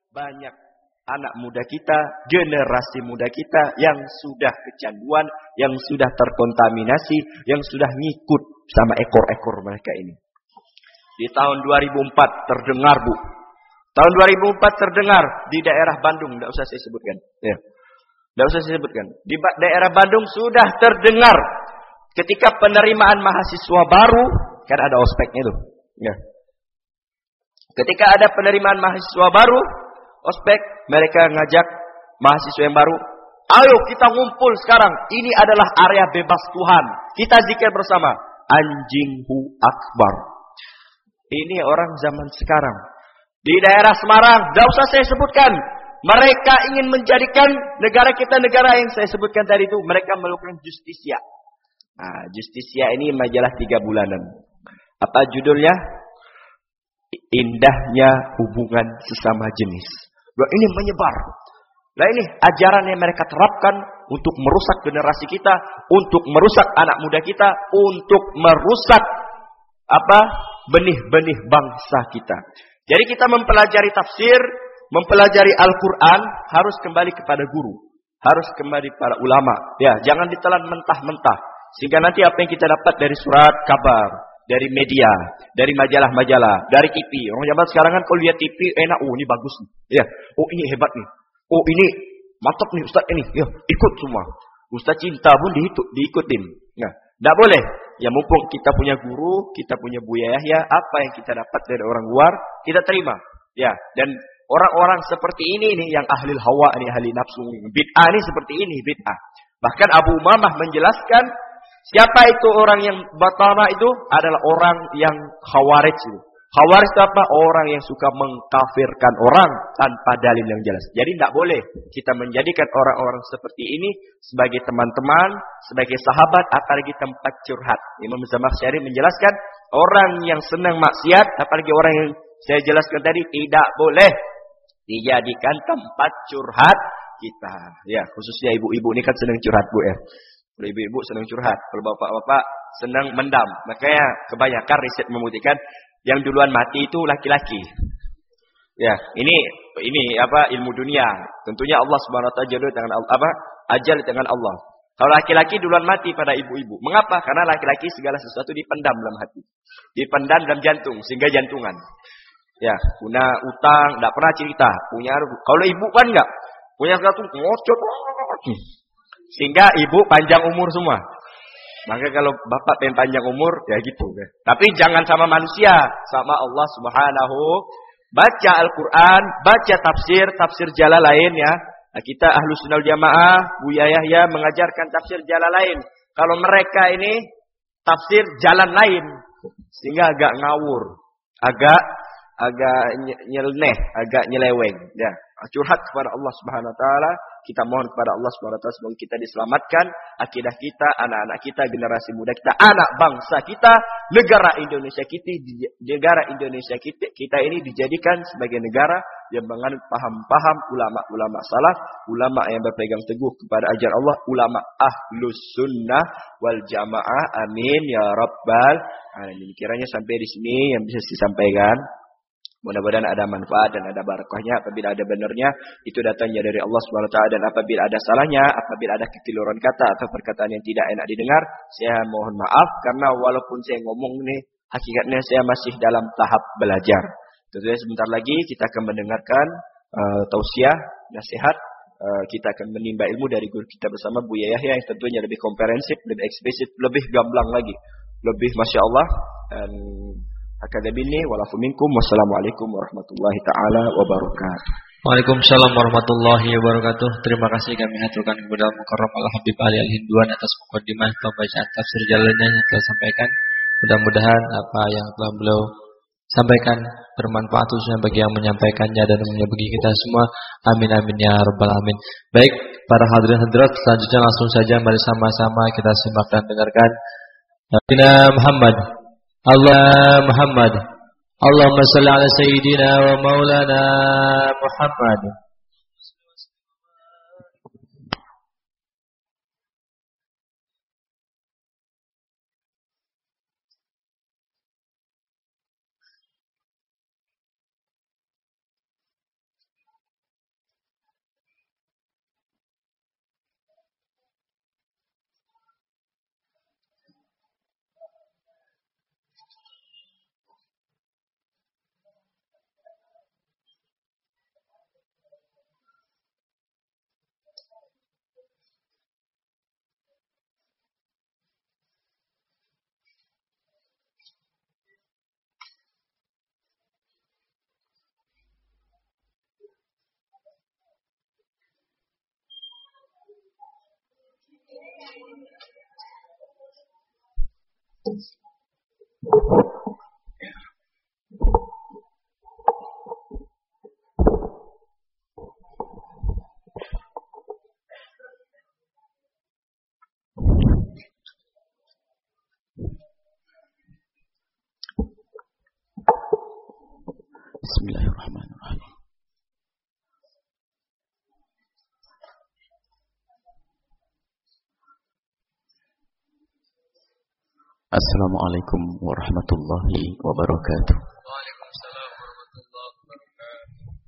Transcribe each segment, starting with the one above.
banyak anak muda kita, generasi muda kita yang sudah kecanduan, yang sudah terkontaminasi, yang sudah ngikut sama ekor-ekor mereka ini. Di tahun 2004 terdengar, Bu. Tahun 2004 terdengar di daerah Bandung, tidak usah saya sebutkan. Ya. Tidak usah saya sebutkan. Di daerah Bandung sudah terdengar ketika penerimaan mahasiswa baru, kan ada ospeknya tuh. Ya. Ketika ada penerimaan mahasiswa baru, ospek, mereka ngajak mahasiswa yang baru, ayo kita ngumpul sekarang. Ini adalah area bebas Tuhan. Kita zikir bersama. Anjinghu Akbar. Ini orang zaman sekarang. Di daerah Semarang, tidak usah saya sebutkan. Mereka ingin menjadikan negara kita negara yang saya sebutkan tadi itu. Mereka melakukan justisia. Nah, justisia ini majalah 3 bulanan. Apa judulnya? Indahnya hubungan sesama jenis. Nah, ini menyebar. Nah, ini ajaran yang mereka terapkan untuk merusak generasi kita, untuk merusak anak muda kita, untuk merusak benih-benih bangsa kita. Jadi kita mempelajari tafsir, mempelajari Al-Quran, harus kembali kepada guru, harus kembali kepada ulama. Ya, jangan ditelan mentah-mentah. Sehingga nanti apa yang kita dapat dari surat kabar, dari media, dari majalah-majalah, dari TV. Orang zaman sekarang kan kalau lihat TV enak, oh ini bagus nih. Ya, oh ini hebat nih. Oh ini mantap nih Ustaz ini. Ya, ikut semua. Ustaz cinta pun diikutin. Nah, tidak boleh. Ya mumpung kita punya guru, kita punya Buya Yahya, apa yang kita dapat dari orang luar, kita terima. Ya, dan orang-orang seperti ini nih yang ahli hawa nih, ahli nafsu, bid'ah nih seperti ini, bid'ah. Bahkan Abu Umamah menjelaskan siapa itu orang yang batana itu adalah orang yang khawarij itu. Khawarij itu apa? Orang yang suka mengkafirkan orang tanpa dalil yang jelas. Jadi tidak boleh kita menjadikan orang-orang seperti ini sebagai teman-teman, sebagai sahabat, apalagi tempat curhat. Imam Zamakhsyari menjelaskan orang yang senang maksiat, apalagi orang yang saya jelaskan tadi, tidak boleh dijadikan tempat curhat kita. Ya, khususnya ibu-ibu ini kan senang curhat, Bu ya. Kalau ibu-ibu senang curhat, kalau bapak-bapak senang mendam. Makanya kebanyakan riset membuktikan yang duluan mati itu laki-laki. Ya, ini ilmu dunia. Tentunya Allah Subhanahu wa taala jodoh dengan ajal dengan Allah. Kalau laki-laki duluan mati pada ibu-ibu. Mengapa? Karena laki-laki segala sesuatu dipendam dalam hati. Dipendam dalam jantung sehingga jantungan. Ya, punya utang, enggak pernah cerita. Kalau ibu kan enggak. Punya sesuatu ngocot. Sehingga ibu panjang umur semua. Maka kalau bapak pengen panjang umur, ya gitu. Tapi jangan sama manusia, sama Allah Subhanahu. Baca Al-Quran, baca tafsir Jalalain ya. Nah, kita Ahlus Sunnah Jamaah, Buya Yahya mengajarkan tafsir Jalalain. Kalau mereka ini tafsir jalan lain, sehingga agak ngawur, agak nyeleneh, agak nyeleweng. Ya, curhat kepada Allah Subhanahu Wa Taala. Kita mohon kepada Allah Subhanahu wa taala semoga kita diselamatkan, akidah kita, anak-anak kita, generasi muda kita, anak bangsa kita, negara Indonesia kita ini dijadikan sebagai negara yang menganut paham-paham ulama-ulama salaf, ulama yang berpegang teguh kepada ajaran Allah, ulama Ahlus Sunnah wal Jamaah. Amin ya rabbal alamin. Kiranya sampai di sini yang bisa disampaikan. Mudah-mudahan ada manfaat dan ada barakahnya. Apabila ada benarnya, itu datangnya dari Allah SWT. Dan apabila ada salahnya, apabila ada kekeliruan kata atau perkataan yang tidak enak didengar, saya mohon maaf. Karena walaupun saya ngomong ini, hakikatnya saya masih dalam tahap belajar. Tentunya sebentar lagi kita akan mendengarkan tausiah, nasihat. Kita akan menimba ilmu dari guru kita bersama Buya Yahya yang tentunya lebih komprehensif, lebih eksplisit, lebih gamblang lagi. Lebih Masya Allah. Dan akademini walafu minkum. Wassalamualaikum warahmatullahi taala wabarakatuh. Waalaikumsalam warahmatullahi wabarakatuh. Terima kasih kami haturkan kepada Mukarram Al-Habib Ali Al-Hinduan atas mukadimah pembacaan tafsir jalannya yang telah sampaikan. Mudah-mudahan apa yang telah beliau sampaikan bermanfaat khususnya bagi yang menyampaikannya dan bagi kita semua. Amin amin ya rabbal alamin. Baik, para hadirin hadirat, selanjutnya langsung saja mari sama-sama kita simak dan dengarkan Nabi Muhammad Allah Muhammad Allahumma salli ala sayyidina wa maulana Muhammad. Bismillahirrahmanirrahim. Assalamualaikum warahmatullahi wabarakatuh. Waalaikumsalam warahmatullahi wabarakatuh.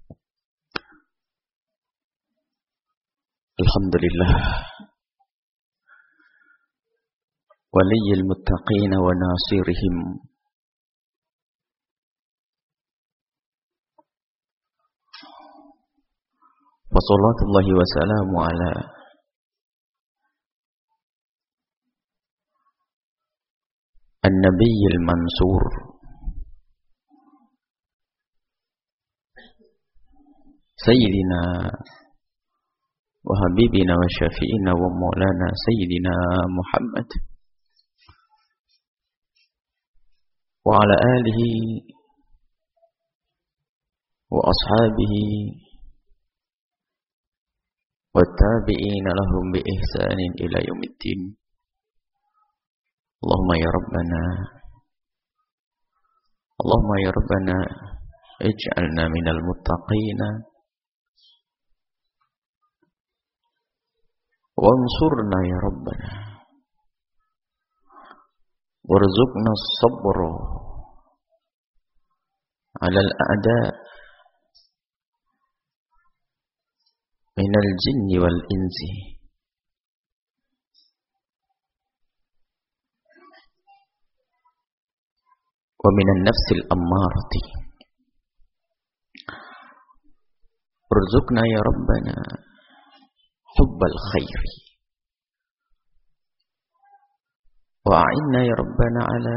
Alhamdulillah. Waliyil muttaqin wa nasirihim. Wassalatullahi wassalamu ala An-Nabiyyil Mansur Sayyidina wa Habibina wa Syafi'ina wa Maulana Sayyidina Muhammad wa ala alihi wa ashabihi والتابعين لهم بإحسان إلى يوم الدين. اللهم يا ربنا اجعلنا من المتقين وانصرنا يا ربنا وارزقنا الصبر على الأعداء من الجن والإنس ومن النفس الأمارة. ارزقنا يا ربنا حب الخير وأعنا يا ربنا على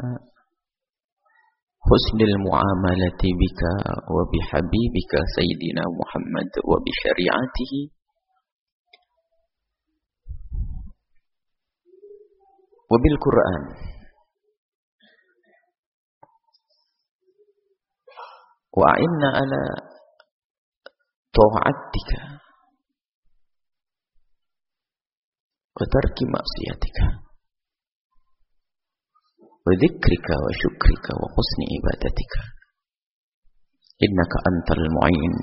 حسن المعاملة بك وبحبيبك سيدنا محمد وبشريعته وبالقرآن وأعنا على طاعتك وترك معصيتك وذكرك وشكرك وحسن عبادتك إنك أنت المعين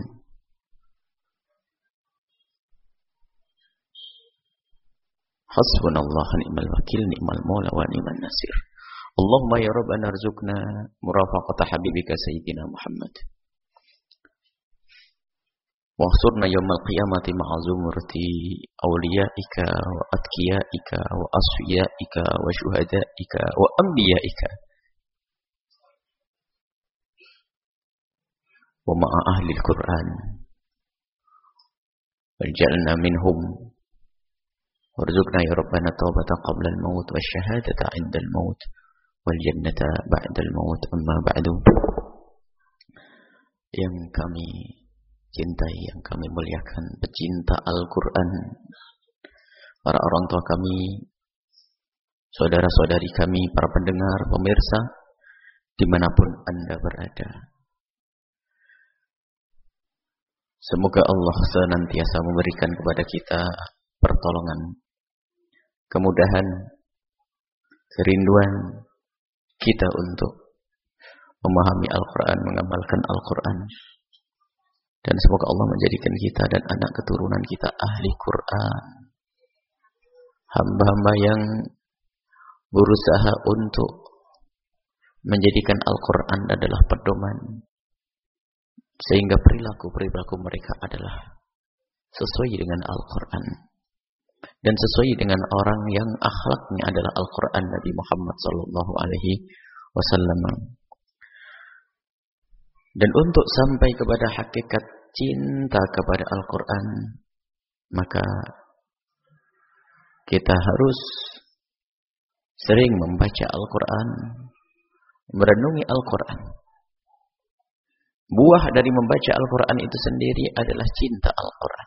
حسبنا الله نعم الوكيل نعم المولى ونعم النصير. اللهم يا ربنا ارزقنا مرافقة حبيبك سيدنا محمد واحشرنا يوم القيامة مع زمرة أوليائك وأتقيائك وأصفيائك وشهدائك وأنبيائك ومع أهل القرآن واجعلنا منهم وارزقنا يا ربنا توبة قبل الموت والشهادة عند الموت والجنة بعد الموت. أما بعد, yang kami cintai, yang kami muliakan, pecinta Al-Quran, para orang tua kami, saudara-saudari kami, para pendengar, pemirsa, dimanapun Anda berada. Semoga Allah senantiasa memberikan kepada kita pertolongan, kemudahan, kerinduan kita untuk memahami Al-Quran, mengamalkan Al-Quran. Dan semoga Allah menjadikan kita dan anak keturunan kita ahli Quran, hamba-hamba yang berusaha untuk menjadikan Al-Quran adalah pedoman, sehingga perilaku-perilaku mereka adalah sesuai dengan Al-Quran dan sesuai dengan orang yang akhlaknya adalah Al-Quran Nabi Muhammad SAW. Dan untuk sampai kepada hakikat cinta kepada Al-Quran, maka kita harus sering membaca Al-Quran, merenungi Al-Quran. Buah dari membaca Al-Quran itu sendiri adalah cinta Al-Quran.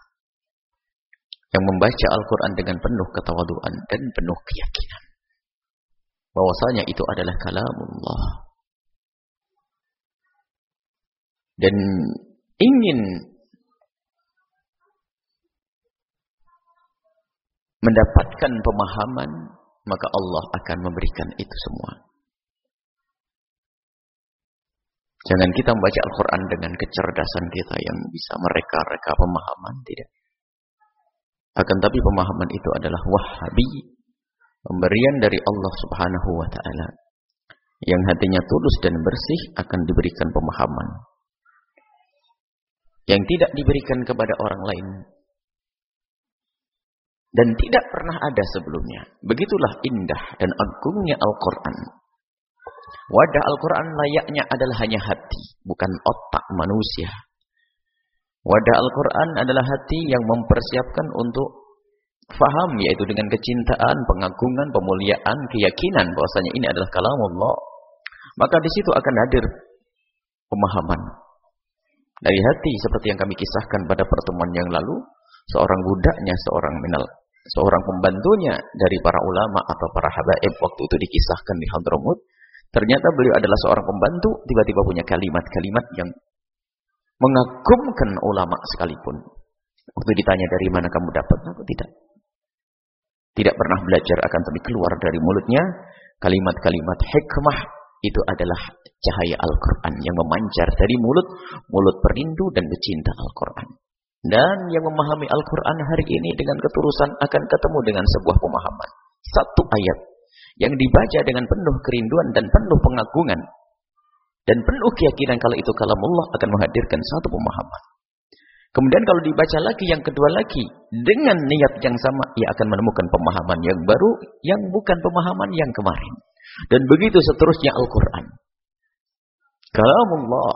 Yang membaca Al-Quran dengan penuh ketawaduan dan penuh keyakinan. bahwasanya itu adalah kalamullah. Dan ingin mendapatkan pemahaman, maka Allah akan memberikan itu semua. Jangan kita membaca Al-Quran dengan kecerdasan kita yang bisa mereka-reka pemahaman, tidak. Akan tapi pemahaman itu adalah wahabi, pemberian dari Allah Subhanahu wa ta'ala. Yang hatinya tulus dan bersih akan diberikan pemahaman yang tidak diberikan kepada orang lain dan tidak pernah ada sebelumnya. Begitulah indah dan agungnya Al-Quran. Wadah Al-Quran layaknya adalah hanya hati, bukan otak manusia. Wadah Al-Quran adalah hati yang mempersiapkan untuk faham, yaitu dengan kecintaan, pengagungan, pemuliaan, keyakinan bahwasanya ini adalah kalamullah. Maka di situ akan hadir pemahaman dari hati, seperti yang kami kisahkan pada pertemuan yang lalu. Seorang budaknya, seorang pembantunya dari para ulama atau para habaib waktu itu dikisahkan di Hadramut. Ternyata beliau adalah seorang pembantu, tiba-tiba punya kalimat-kalimat yang mengagumkan ulama sekalipun. Waktu ditanya dari mana kamu dapat, aku tidak pernah belajar, akan tapi keluar dari mulutnya kalimat-kalimat hikmah. Itu adalah cahaya Al-Quran yang memancar dari mulut perindu dan pecinta Al-Quran. Dan yang memahami Al-Quran hari ini dengan ketulusan akan ketemu dengan sebuah pemahaman. Satu ayat yang dibaca dengan penuh kerinduan dan penuh pengagungan dan penuh keyakinan kalau itu kalamullah akan menghadirkan satu pemahaman. Kemudian kalau dibaca lagi yang kedua lagi dengan niat yang sama, ia akan menemukan pemahaman yang baru yang bukan pemahaman yang kemarin. Dan begitu seterusnya Al-Quran. Kalamullah.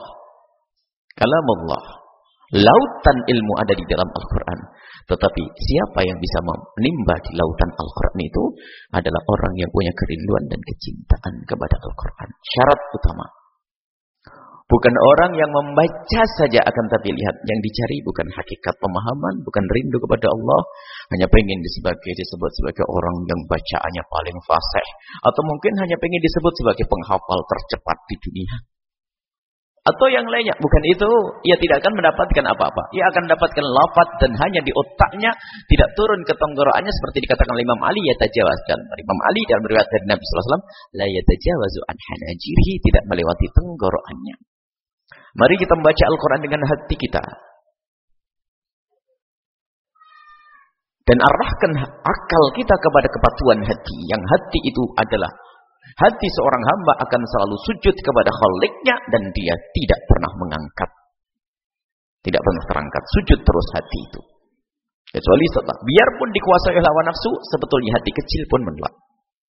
Lautan ilmu ada di dalam Al-Quran. Tetapi siapa yang bisa menimba di lautan Al-Quran itu adalah orang yang punya kerinduan dan kecintaan kepada Al-Quran. Syarat utama. Bukan orang yang membaca saja, akan tapi lihat yang dicari bukan hakikat pemahaman, bukan rindu kepada Allah, hanya pengen disebut sebagai orang yang bacaannya paling fasih, atau mungkin hanya pengen disebut sebagai penghafal tercepat di dunia. Atau yang lainnya, bukan itu, ia tidak akan mendapatkan apa-apa. Ia akan mendapatkan lafaz dan hanya di otaknya, tidak turun ke tenggorokannya seperti dikatakan oleh Imam Ali, yatajawaz. Dan Imam Ali dalam riwayat dari Nabi sallallahu alaihi wasallam, la yatajawazu an hanajirihi, tidak melewati tenggorokannya. Mari kita membaca Al-Quran dengan hati kita. Dan arahkan akal kita kepada kepatuhan hati. Yang hati itu adalah hati seorang hamba akan selalu sujud kepada Khaliknya dan dia tidak pernah mengangkat. Tidak pernah terangkat. Sujud terus hati itu. Kecuali setelah, biarpun dikuasai oleh hawa nafsu, sebetulnya hati kecil pun menolak.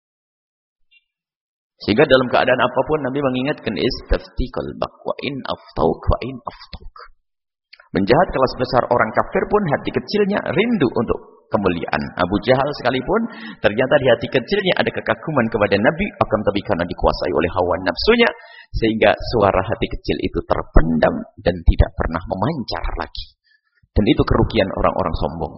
Sehingga dalam keadaan apapun Nabi mengingatkan istafti qalbak wa in aftauk. Menjahat kelas besar orang kafir pun hati kecilnya rindu untuk kemuliaan. Abu Jahal sekalipun ternyata di hati kecilnya ada kekaguman kepada Nabi, akan tapi karena dikuasai oleh hawa nafsunya sehingga suara hati kecil itu terpendam dan tidak pernah memancar lagi. Dan itu kerugian orang-orang sombong.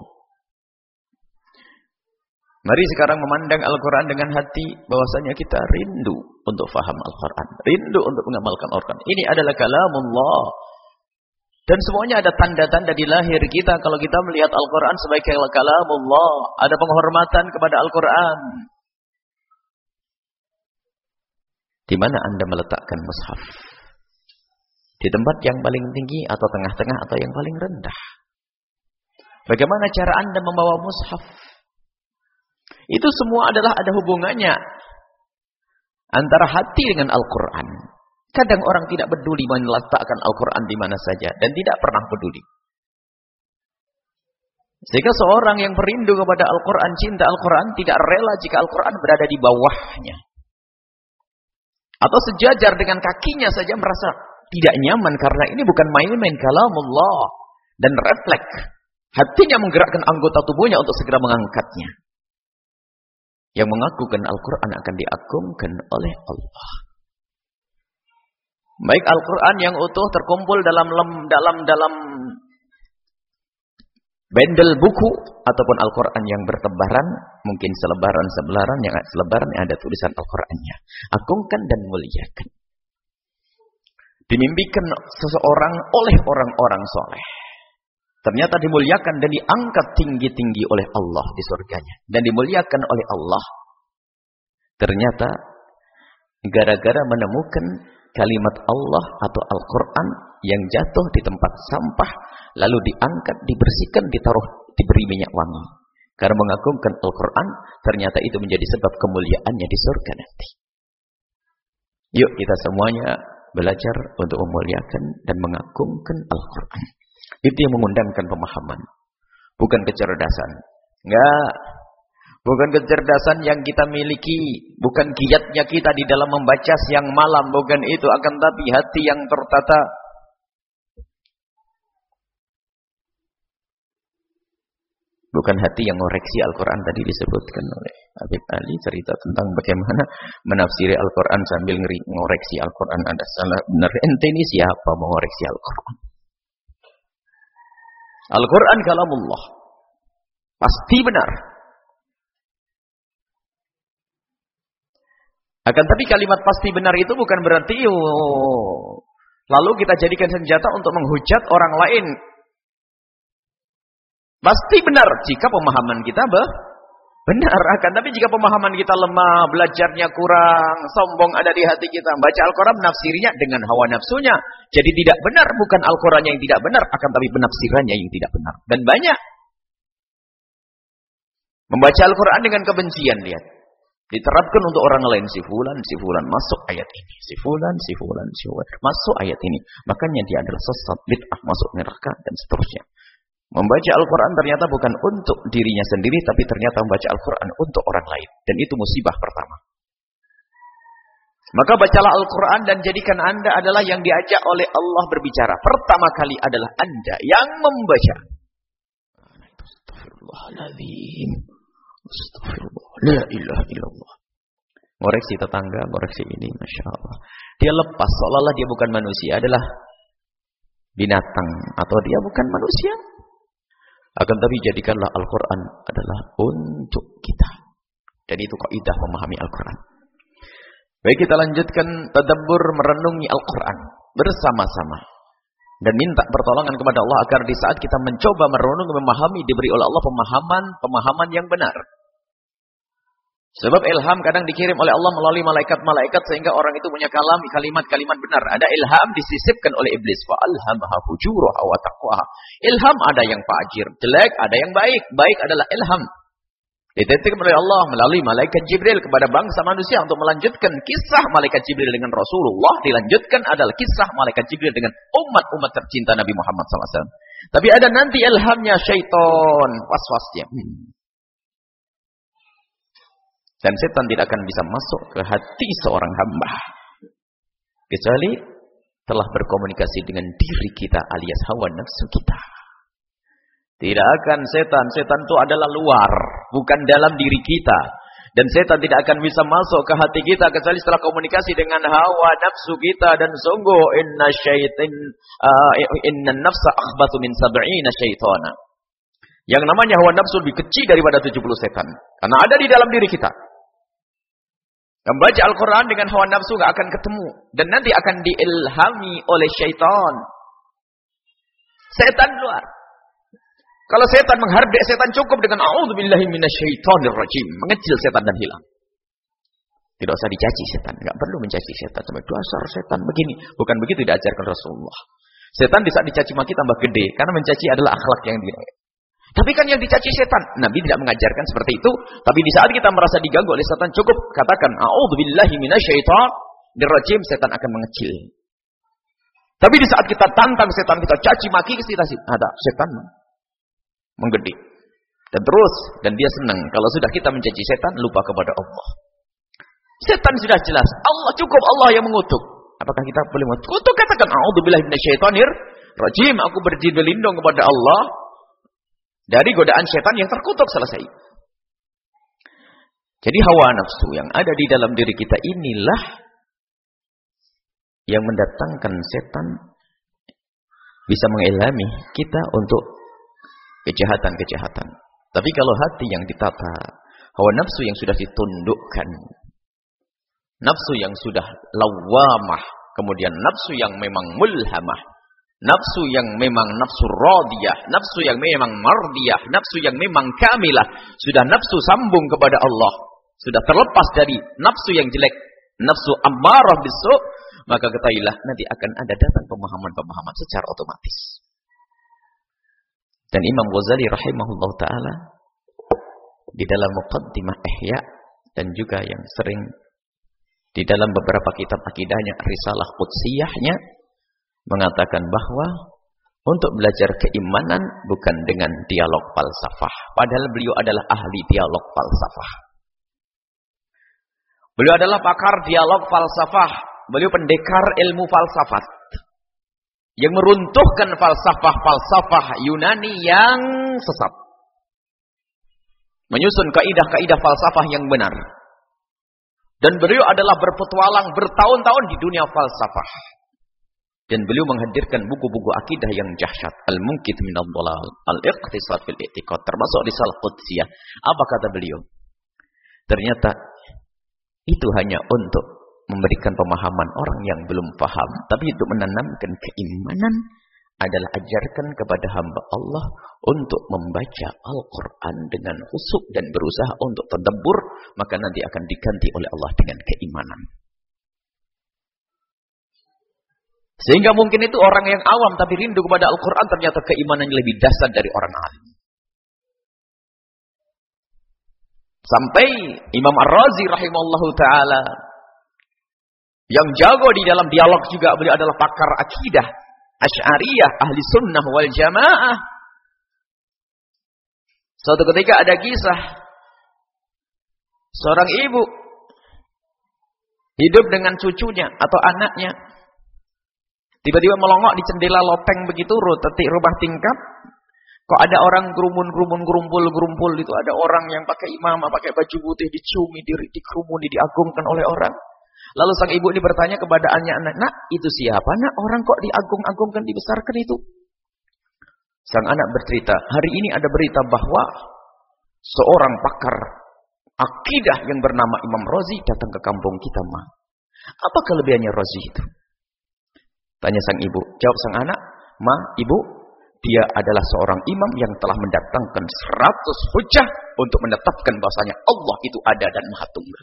Mari sekarang memandang Al-Quran dengan hati bahwasanya kita rindu untuk faham Al-Quran, rindu untuk mengamalkan Al-Quran. Ini adalah kalamullah. Dan semuanya ada tanda-tanda di lahir kita kalau kita melihat Al-Quran sebagai kalamullah. Ada penghormatan kepada Al-Quran. Di mana Anda meletakkan mushaf? Di tempat yang paling tinggi atau tengah-tengah atau yang paling rendah? Bagaimana cara Anda membawa mushaf? Itu semua adalah ada hubungannya antara hati dengan Al-Quran. Kadang orang tidak peduli meletakkan Al-Quran di mana saja dan tidak pernah peduli. Sehingga seorang yang merindu kepada Al-Quran, cinta Al-Quran, tidak rela jika Al-Quran berada di bawahnya. Atau sejajar dengan kakinya saja merasa tidak nyaman karena ini bukan main-main kalamullah. Dan refleks. Hatinya menggerakkan anggota tubuhnya untuk segera mengangkatnya. Yang mengagungkan Al-Quran akan diagungkan oleh Allah. Baik Al-Quran yang utuh terkumpul dalam bendel buku ataupun Al-Quran yang bertebaran, mungkin selebaran, yang selebaran yang ada tulisan Al-Qurannya. Agungkan dan muliakan. Dimimpikan seseorang oleh orang-orang soleh. Ternyata dimuliakan dan diangkat tinggi-tinggi oleh Allah di surganya. Dan dimuliakan oleh Allah. Ternyata gara-gara menemukan kalimat Allah atau Al-Quran yang jatuh di tempat sampah, lalu diangkat, dibersihkan, ditaruh, diberi minyak wangi. Karena mengagungkan Al-Quran, ternyata itu menjadi sebab kemuliaannya di surga nanti. Yuk kita semuanya belajar untuk memuliakan dan mengagungkan Al-Quran. Itu yang mengundangkan pemahaman, bukan kecerdasan. Enggak. Bukan kecerdasan yang kita miliki, bukan giatnya kita di dalam membaca siang malam, bukan itu, akan tapi hati yang tertata. Bukan hati yang ngoreksi Al-Quran tadi disebutkan oleh Habib Ali, cerita tentang bagaimana menafsiri Al-Quran sambil ngoreksi Al-Quran. Ada salah benar, ente ini siapa mau ngoreksi Al-Quran? Al-Quran kalamullah, pasti benar. Akan tapi kalimat pasti benar itu bukan berarti lalu kita jadikan senjata untuk menghujat orang lain. Pasti benar jika pemahaman kita benar. Akan tapi jika pemahaman kita lemah, belajarnya kurang, sombong ada di hati kita, baca Al-Quran menafsirinya dengan hawa nafsunya. Jadi tidak benar, bukan Al-Qurannya yang tidak benar, akan tapi penafsirannya yang tidak benar. Dan banyak membaca Al-Quran dengan kebencian, lihat. Diterapkan untuk orang lain, si fulan masuk ayat ini, si fulan masuk ayat ini. Makanya dia adalah sesat, bid'ah, masuk neraka dan seterusnya. Membaca Al-Quran ternyata bukan untuk dirinya sendiri, tapi ternyata membaca Al-Quran untuk orang lain. Dan itu musibah pertama. Maka bacalah Al-Quran dan jadikan Anda adalah yang diajak oleh Allah berbicara. Pertama kali adalah Anda yang membaca. Astagfirullahaladzim. Astagfirullah. La ilaha illallah. Ngoreksi tetangga, ngoreksi ini, Masya Allah. Dia lepas, seolah-olah dia bukan manusia, adalah binatang. Atau dia bukan manusia. Akan tapi jadikanlah Al-Quran adalah untuk kita. Dan itu kaidah memahami Al-Quran. Baik, kita lanjutkan tadabbur merenungi Al-Quran bersama-sama. Dan minta pertolongan kepada Allah agar di saat kita mencoba merenung, memahami, diberi oleh Allah pemahaman yang benar. Sebab ilham kadang dikirim oleh Allah melalui malaikat-malaikat sehingga orang itu punya kalimat-kalimat benar. Ada ilham disisipkan oleh iblis. Wa alhamaha fujuraha wa taqwaha. Ilham ada yang fajir, jelek, ada yang baik. Baik adalah ilham. Dititipkan oleh Allah melalui malaikat Jibril kepada bangsa manusia untuk melanjutkan kisah malaikat Jibril dengan Rasulullah. Dilanjutkan adalah kisah malaikat Jibril dengan umat-umat tercinta Nabi Muhammad SAW. Tapi ada nanti ilhamnya syaitan, waswasnya. Dan setan tidak akan bisa masuk ke hati seorang hamba kecuali telah berkomunikasi dengan diri kita alias hawa nafsu kita. Tidak akan setan itu adalah luar, bukan dalam diri kita. Dan setan tidak akan bisa masuk ke hati kita kecuali setelah komunikasi dengan hawa nafsu kita. Dan sungguh inna nafsa akhbatu min sab'ina syaitana. Yang namanya hawa nafsu lebih kecil daripada 70 setan. Karena ada di dalam diri kita. Membaca Al-Quran dengan hawa nafsu gak akan ketemu. Dan nanti akan diilhami oleh syaitan. Setan luar. Kalau setan menghardik, setan cukup dengan a'udzubillahi minasyaitonirrajim. Mengecil setan dan hilang. Tidak usah dicaci setan. Gak perlu mencaci setan. Sampai dasar setan begini. Bukan begitu diajarkan Rasulullah. Setan di saat dicaci maki tambah gede. Karena mencaci adalah akhlak yang dinilai. Tapi kan yang dicaci setan, Nabi tidak mengajarkan seperti itu. Tapi di saat kita merasa diganggu oleh setan, cukup katakan a'udzubillahi minasyaitonirrajim, setan akan mengecil. Tapi di saat kita tantang setan, kita caci maki, ada setan menggede. Dan dia senang kalau sudah kita mencaci setan, lupa kepada Allah. Setan sudah jelas, Allah cukup, Allah yang mengutuk. Apakah kita boleh mengutuk? Katakan a'udzubillahi minasyaitonirrajim, aku berlindung kepada Allah dari godaan setan yang terkutuk, selesai. Jadi hawa nafsu yang ada di dalam diri kita inilah yang mendatangkan setan bisa mengilhami kita untuk kejahatan-kejahatan. Tapi kalau hati yang ditata, hawa nafsu yang sudah ditundukkan, nafsu yang sudah lawamah, kemudian nafsu yang memang mulhamah, nafsu yang memang nafsu radiyah, nafsu yang memang mardiyah, nafsu yang memang kamilah, sudah nafsu sambung kepada Allah, sudah terlepas dari nafsu yang jelek, nafsu ammarah bisu, maka ketahuilah nanti akan ada datang pemahaman-pemahaman secara otomatis. Dan Imam Ghazali rahimahullah ta'ala di dalam Muqaddimah Ihya dan juga yang sering di dalam beberapa kitab akidahnya, Risalah Qudsiyahnya, mengatakan bahwa untuk belajar keimanan bukan dengan dialog falsafah. Padahal beliau adalah ahli dialog falsafah. Beliau adalah pakar dialog falsafah. Beliau pendekar ilmu falsafat. Yang meruntuhkan falsafah-falsafah Yunani yang sesat. Menyusun kaidah-kaidah falsafah yang benar. Dan beliau adalah berpetualang bertahun-tahun di dunia falsafah. Dan beliau menghadirkan buku-buku akidah yang dahsyat. Al-Munqidh minadh dhalal, Al-Iqtisad fil I'tiqad, termasuk Risalah Qudsiyah. Apa kata beliau? Ternyata itu hanya untuk memberikan pemahaman orang yang belum paham. Tapi untuk menanamkan keimanan adalah ajarkan kepada hamba Allah untuk membaca Al-Quran dengan khusyuk dan berusaha untuk tadabbur, maka nanti akan diganti oleh Allah dengan keimanan. Sehingga mungkin itu orang yang awam tapi rindu kepada Al-Quran, ternyata keimanannya lebih dasar dari orang alim. Sampai Imam Ar-Razi rahimahullahu ta'ala yang jago di dalam dialog juga, beliau adalah pakar akidah Asy'ariyah, ahli sunnah wal jamaah. Suatu ketika ada kisah seorang ibu hidup dengan cucunya atau anaknya. Tiba-tiba melongok di jendela loteng begitu, rumah tingkat. Kok ada orang gerumpul itu, ada orang yang pakai imamah, pakai baju putih, diciumi, dikerumuni, diagungkan oleh orang. Lalu sang ibu ini bertanya kepada anak, "Nak, itu siapa? Nak, orang kok diagung-agungkan, dibesarkan itu?" Sang anak bercerita, "Hari ini ada berita bahwa seorang pakar akidah yang bernama Imam Razi datang ke kampung kita, Ma. Apa kelebihannya Razi itu?" Tanya sang ibu. Jawab sang anak, "Ma, ibu, dia adalah seorang imam yang telah mendatangkan 100 hujjah untuk menetapkan bahwasanya Allah itu ada dan Maha Tunggal."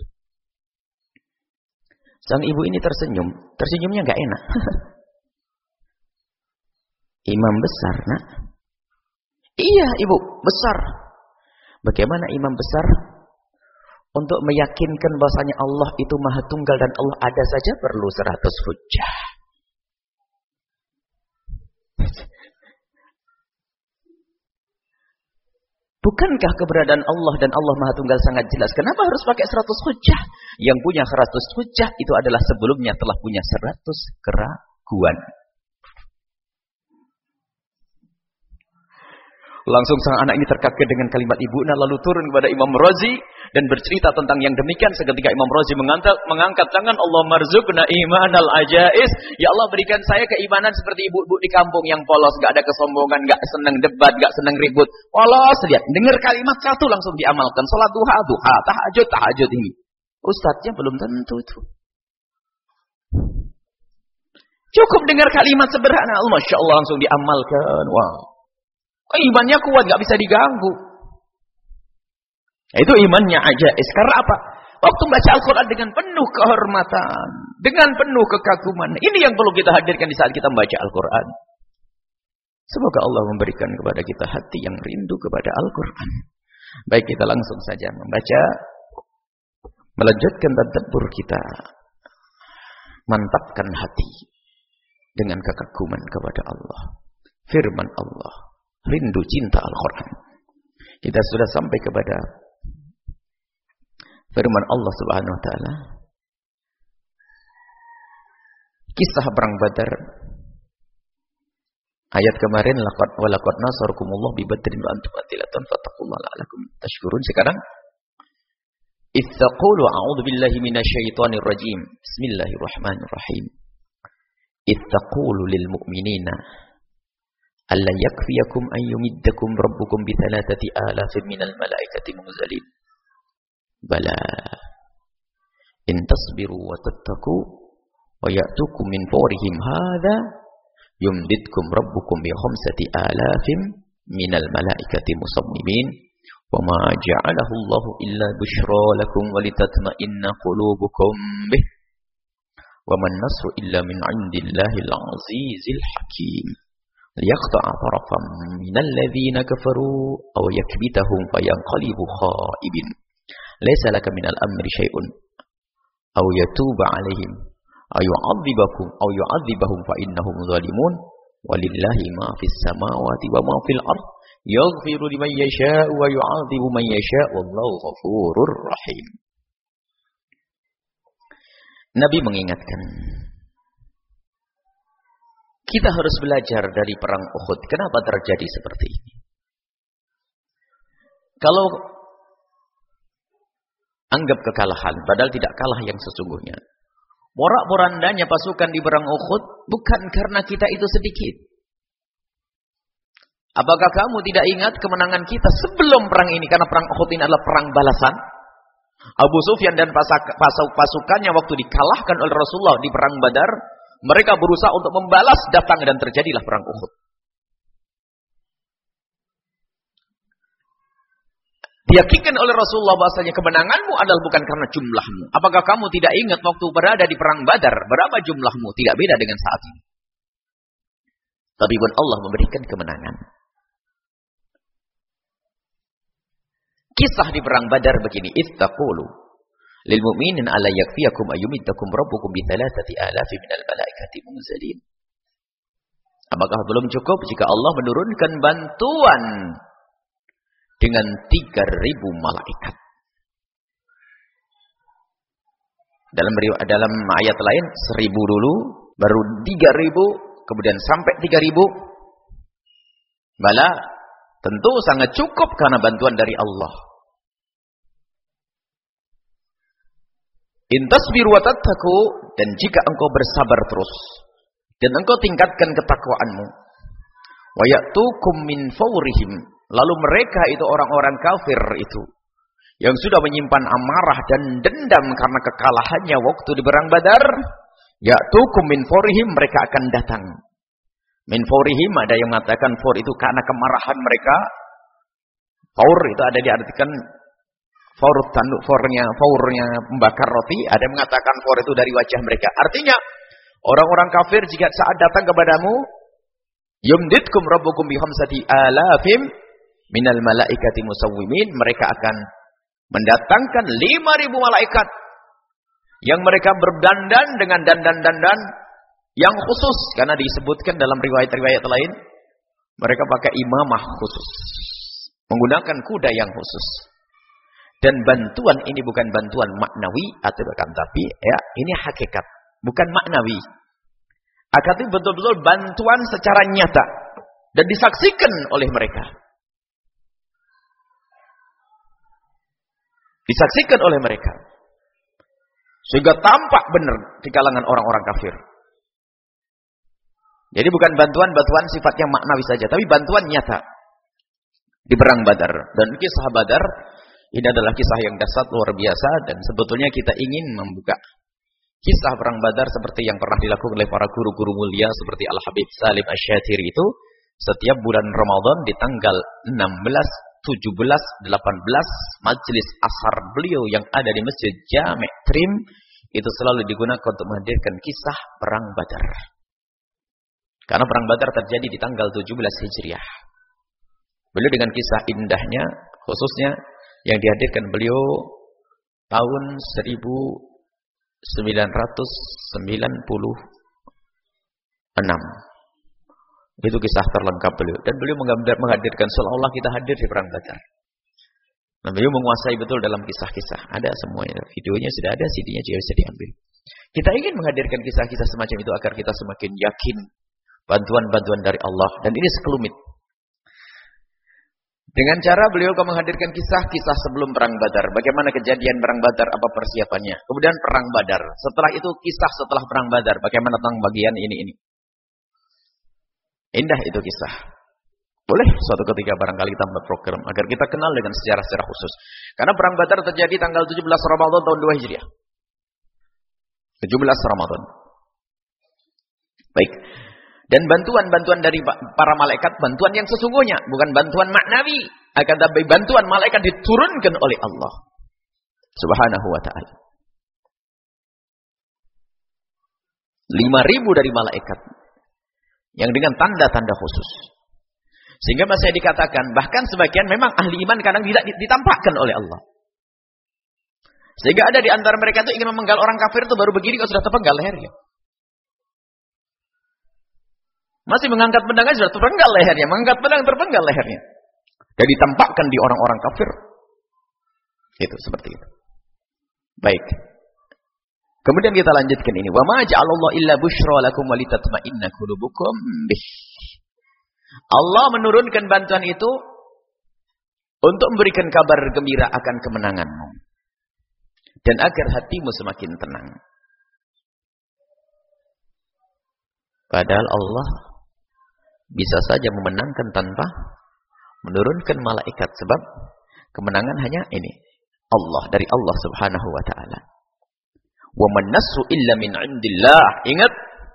Sang ibu ini tersenyum. Tersenyumnya enggak enak. Imam besar, Nak? Iya, ibu, besar. Bagaimana imam besar? Untuk meyakinkan bahwasanya Allah itu Maha Tunggal dan Allah ada saja perlu 100 hujjah. Bukankah keberadaan Allah dan Allah Maha Tunggal sangat jelas? Kenapa harus pakai 100 hujjah? Yang punya 100 hujjah itu adalah sebelumnya telah punya 100 keraguan. Langsung sang anak ini terkaget dengan kalimat ibunya, lalu turun kepada Imam Razi dan bercerita tentang yang demikian. Seketika Imam Razi mengangkat tangan, Allah marzuqna imanal ajais. Ya Allah, berikan saya keimanan seperti ibu-ibu di kampung yang polos, gak ada kesombongan, gak senang debat, gak senang ribut. Polos, lihat, dengar kalimat satu langsung diamalkan. Salat duha, tahajud ini. Ustadznya belum tentu itu. Cukup dengar kalimat sederhana, Masya Allah langsung diamalkan. Wow. Imannya kuat, gak bisa diganggu. Itu imannya ajais. Karena apa? Waktu baca Al-Quran dengan penuh kehormatan, dengan penuh kekaguman. Ini yang perlu kita hadirkan di saat kita membaca Al-Quran. Semoga Allah memberikan kepada kita hati yang rindu kepada Al-Quran. Baik, kita langsung saja membaca, melanjutkan tadabbur kita, mantapkan hati dengan kekaguman kepada Allah. Firman Allah, rindu cinta Al-Quran. Kita sudah sampai kepada firman Allah Subhanahu wa taala. Kisah perang Badar. Ayat kemarin, laqad nasarakumullah bi badrin wa antum atilatan fattaqullaha la'allakum tashkurun. Sekarang ittaqulu a'udzu billahi minasyaitonir rajim. Bismillahirrahmanirrahim. Ittaqulu lil mu'minina alla yakfiyakum an yumiddakum rabbukum bi 3,000 minal malaikati munzalin. Bala in tasbiru wa tattaqu wa ya'tukum min fawrihim hadha yumdidkum rabbukum bi 5,000 minal malaikati musawwimin. Wa ma ja'alahu Allahu illa bushra lakum wa litatma'inna qulubukum bih. Wa man nasru illa min 'indillahil 'azizil hakim. Liyaqta'a tarafan minal ladzina kafaru aw yakbitahum fayanqalibu khaibin. Laysa laka minal amri syai'un aw yatuba 'alaihim aw yu'adzibahum fa innahum zalimun. Walillahi ma fis samawati wa ma fil ard. Yaghfiru liman yasha'u wa yu'adzibu man yasha'u wallahu ghafurur rahim. Nabi mengingatkan, kita harus belajar dari perang Uhud. Kenapa terjadi seperti ini? Kalau anggap kekalahan, padahal tidak kalah yang sesungguhnya. Porak-porandanya pasukan di perang Uhud bukan karena kita itu sedikit. Apakah kamu tidak ingat kemenangan kita sebelum perang ini? Karena perang Uhud ini adalah perang balasan. Abu Sufyan dan pasukannya waktu dikalahkan oleh Rasulullah di perang Badar, mereka berusaha untuk membalas, datang dan terjadilah perang Uhud. Diyakinkan oleh Rasulullah bahasanya kemenanganmu adalah bukan karena jumlahmu. Apakah kamu tidak ingat waktu berada di perang Badar, berapa jumlahmu? Tidak beda dengan saat ini. Tapi pun Allah memberikan kemenangan. Kisah di perang Badar begini, ittaqulu lil mu'minin alla yakfiyakum ayyumiddakum rabbukum bi 3,000 minal malaikati munzalin. Apakah belum cukup jika Allah menurunkan bantuan dengan 3.000 malaikat? Dalam ayat lain 1.000 dulu, baru 3.000, kemudian sampai 3.000. Bala, tentu sangat cukup karena bantuan dari Allah. In tasbiru wa tattaqu, dan jika engkau bersabar terus dan engkau tingkatkan ketakwaanmu, wa ya'tukum min fawrihim, lalu mereka itu orang-orang kafir itu yang sudah menyimpan amarah dan dendam karena kekalahannya waktu di perang Badar, ya'tukum min fawrihim, mereka akan datang. Min fawrihim, ada yang mengatakan fawr itu karena kemarahan mereka. Fawr itu ada diartikan fawr tanduk, fawrnya membakar roti. Ada yang mengatakan fawr itu dari wajah mereka. Artinya orang-orang kafir jika saat datang kepadamu, yumdidkum rabbukum bi 5,000 minal malaikati musawwimin, mereka akan mendatangkan 5.000 malaikat yang mereka berdandan dengan dandan-dandan yang khusus, karena disebutkan dalam riwayat-riwayat lain mereka pakai imamah khusus, menggunakan kuda yang khusus. Dan bantuan ini bukan bantuan maknawi atau bukan, tapi ya ini hakikat, bukan maknawi. Akan itu betul-betul bantuan secara nyata dan disaksikan oleh mereka. Disaksikan oleh mereka. Sehingga tampak benar di kalangan orang-orang kafir. Jadi bukan bantuan sifatnya maknawi saja, tapi bantuan nyata di perang Badar. Dan kisah Badar ini adalah kisah yang dahsyat luar biasa, dan sebetulnya kita ingin membuka kisah perang Badar seperti yang pernah dilakukan oleh para guru-guru mulia seperti Al-Habib Salim Asy-Syatiri itu setiap bulan Ramadan di tanggal 16, 17, 18 majelis ashar beliau yang ada di Masjid Jami' Trim itu selalu digunakan untuk menghadirkan kisah perang Badar. Karena perang Badar terjadi di tanggal 17 Hijriah. Beliau dengan kisah indahnya, khususnya yang dihadirkan beliau tahun 1996. Itu kisah terlengkap beliau. Dan beliau menghadirkan seolah-olah kita hadir di perang Badar. Dan beliau menguasai betul dalam kisah-kisah. Ada semuanya. Videonya sudah ada, CD-nya juga bisa diambil. Kita ingin menghadirkan kisah-kisah semacam itu agar kita semakin yakin bantuan-bantuan dari Allah. Dan ini sekelumit. Dengan cara beliau menghadirkan kisah-kisah sebelum perang Badar. Bagaimana kejadian perang Badar, apa persiapannya. Kemudian perang Badar. Setelah itu kisah setelah perang Badar. Bagaimana tentang bagian ini. Indah itu kisah. Boleh suatu ketika barangkali kita membuat program agar kita kenal dengan sejarah secara khusus. Karena perang Badar terjadi tanggal 17 Ramadan tahun 2 Hijriah. 17 Ramadan. Baik. Dan bantuan-bantuan dari para malaikat, bantuan yang sesungguhnya, bukan bantuan maknawi, akan tapi bantuan malaikat diturunkan oleh Allah Subhanahu wa ta'ala. 5.000 dari malaikat yang dengan tanda-tanda khusus. Sehingga masih dikatakan, bahkan sebagian memang ahli iman kadang tidak ditampakkan oleh Allah. Sehingga ada di antara mereka itu ingin memenggal orang kafir itu baru begini kalau sudah terpenggal lehernya. Masih mengangkat pedang sudah terpenggal lehernya, mengangkat pedang terpenggal lehernya. Dan ditampakkan di orang-orang kafir. Itu seperti itu. Baik. Kemudian kita lanjutkan ini. Wa ma ja'alallahu illa busyra lakum wa litatma'inna qulubukum bih. Allah menurunkan bantuan itu untuk memberikan kabar gembira akan kemenanganmu. Dan agar hatimu semakin tenang. Padahal Allah bisa saja memenangkan tanpa menurunkan malaikat. Sebab kemenangan hanya ini. Allah, dari Allah subhanahu wa ta'ala. Wa man nasru illa min indillah. Ingat,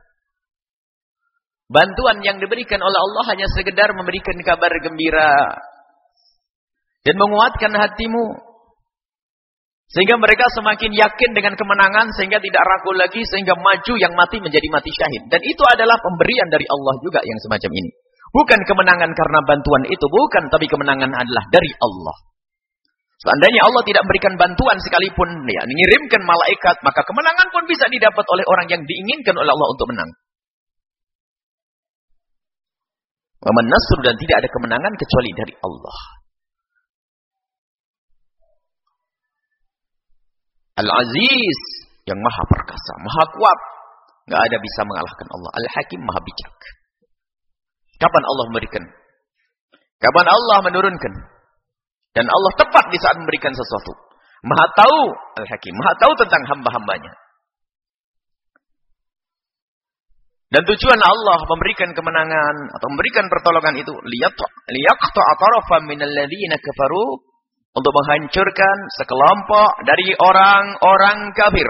bantuan yang diberikan oleh Allah hanya sekedar memberikan kabar gembira dan menguatkan hatimu sehingga mereka semakin yakin dengan kemenangan, sehingga tidak ragu lagi, sehingga maju, yang mati menjadi mati syahid. Dan itu adalah pemberian dari Allah juga yang semacam ini. Bukan kemenangan karena bantuan itu, bukan, tapi kemenangan adalah dari Allah. Seandainya Allah tidak memberikan bantuan sekalipun, ya, mengirimkan malaikat, maka kemenangan pun bisa didapat oleh orang yang diinginkan oleh Allah untuk menang. Wa man nasr, dan tidak ada kemenangan kecuali dari Allah. Al-Aziz, yang maha perkasa, maha kuat. Gak ada bisa mengalahkan Allah. Al-Hakim, maha bijak. Kapan Allah memberikan? Kapan Allah menurunkan? Dan Allah tepat di saat memberikan sesuatu. Maha tahu, Al-Hakim, maha tahu tentang hamba-hambanya. Dan tujuan Allah memberikan kemenangan atau memberikan pertolongan itu liyaqta'a tarafan minal ladzina kafaru, untuk menghancurkan sekelompok dari orang-orang kafir.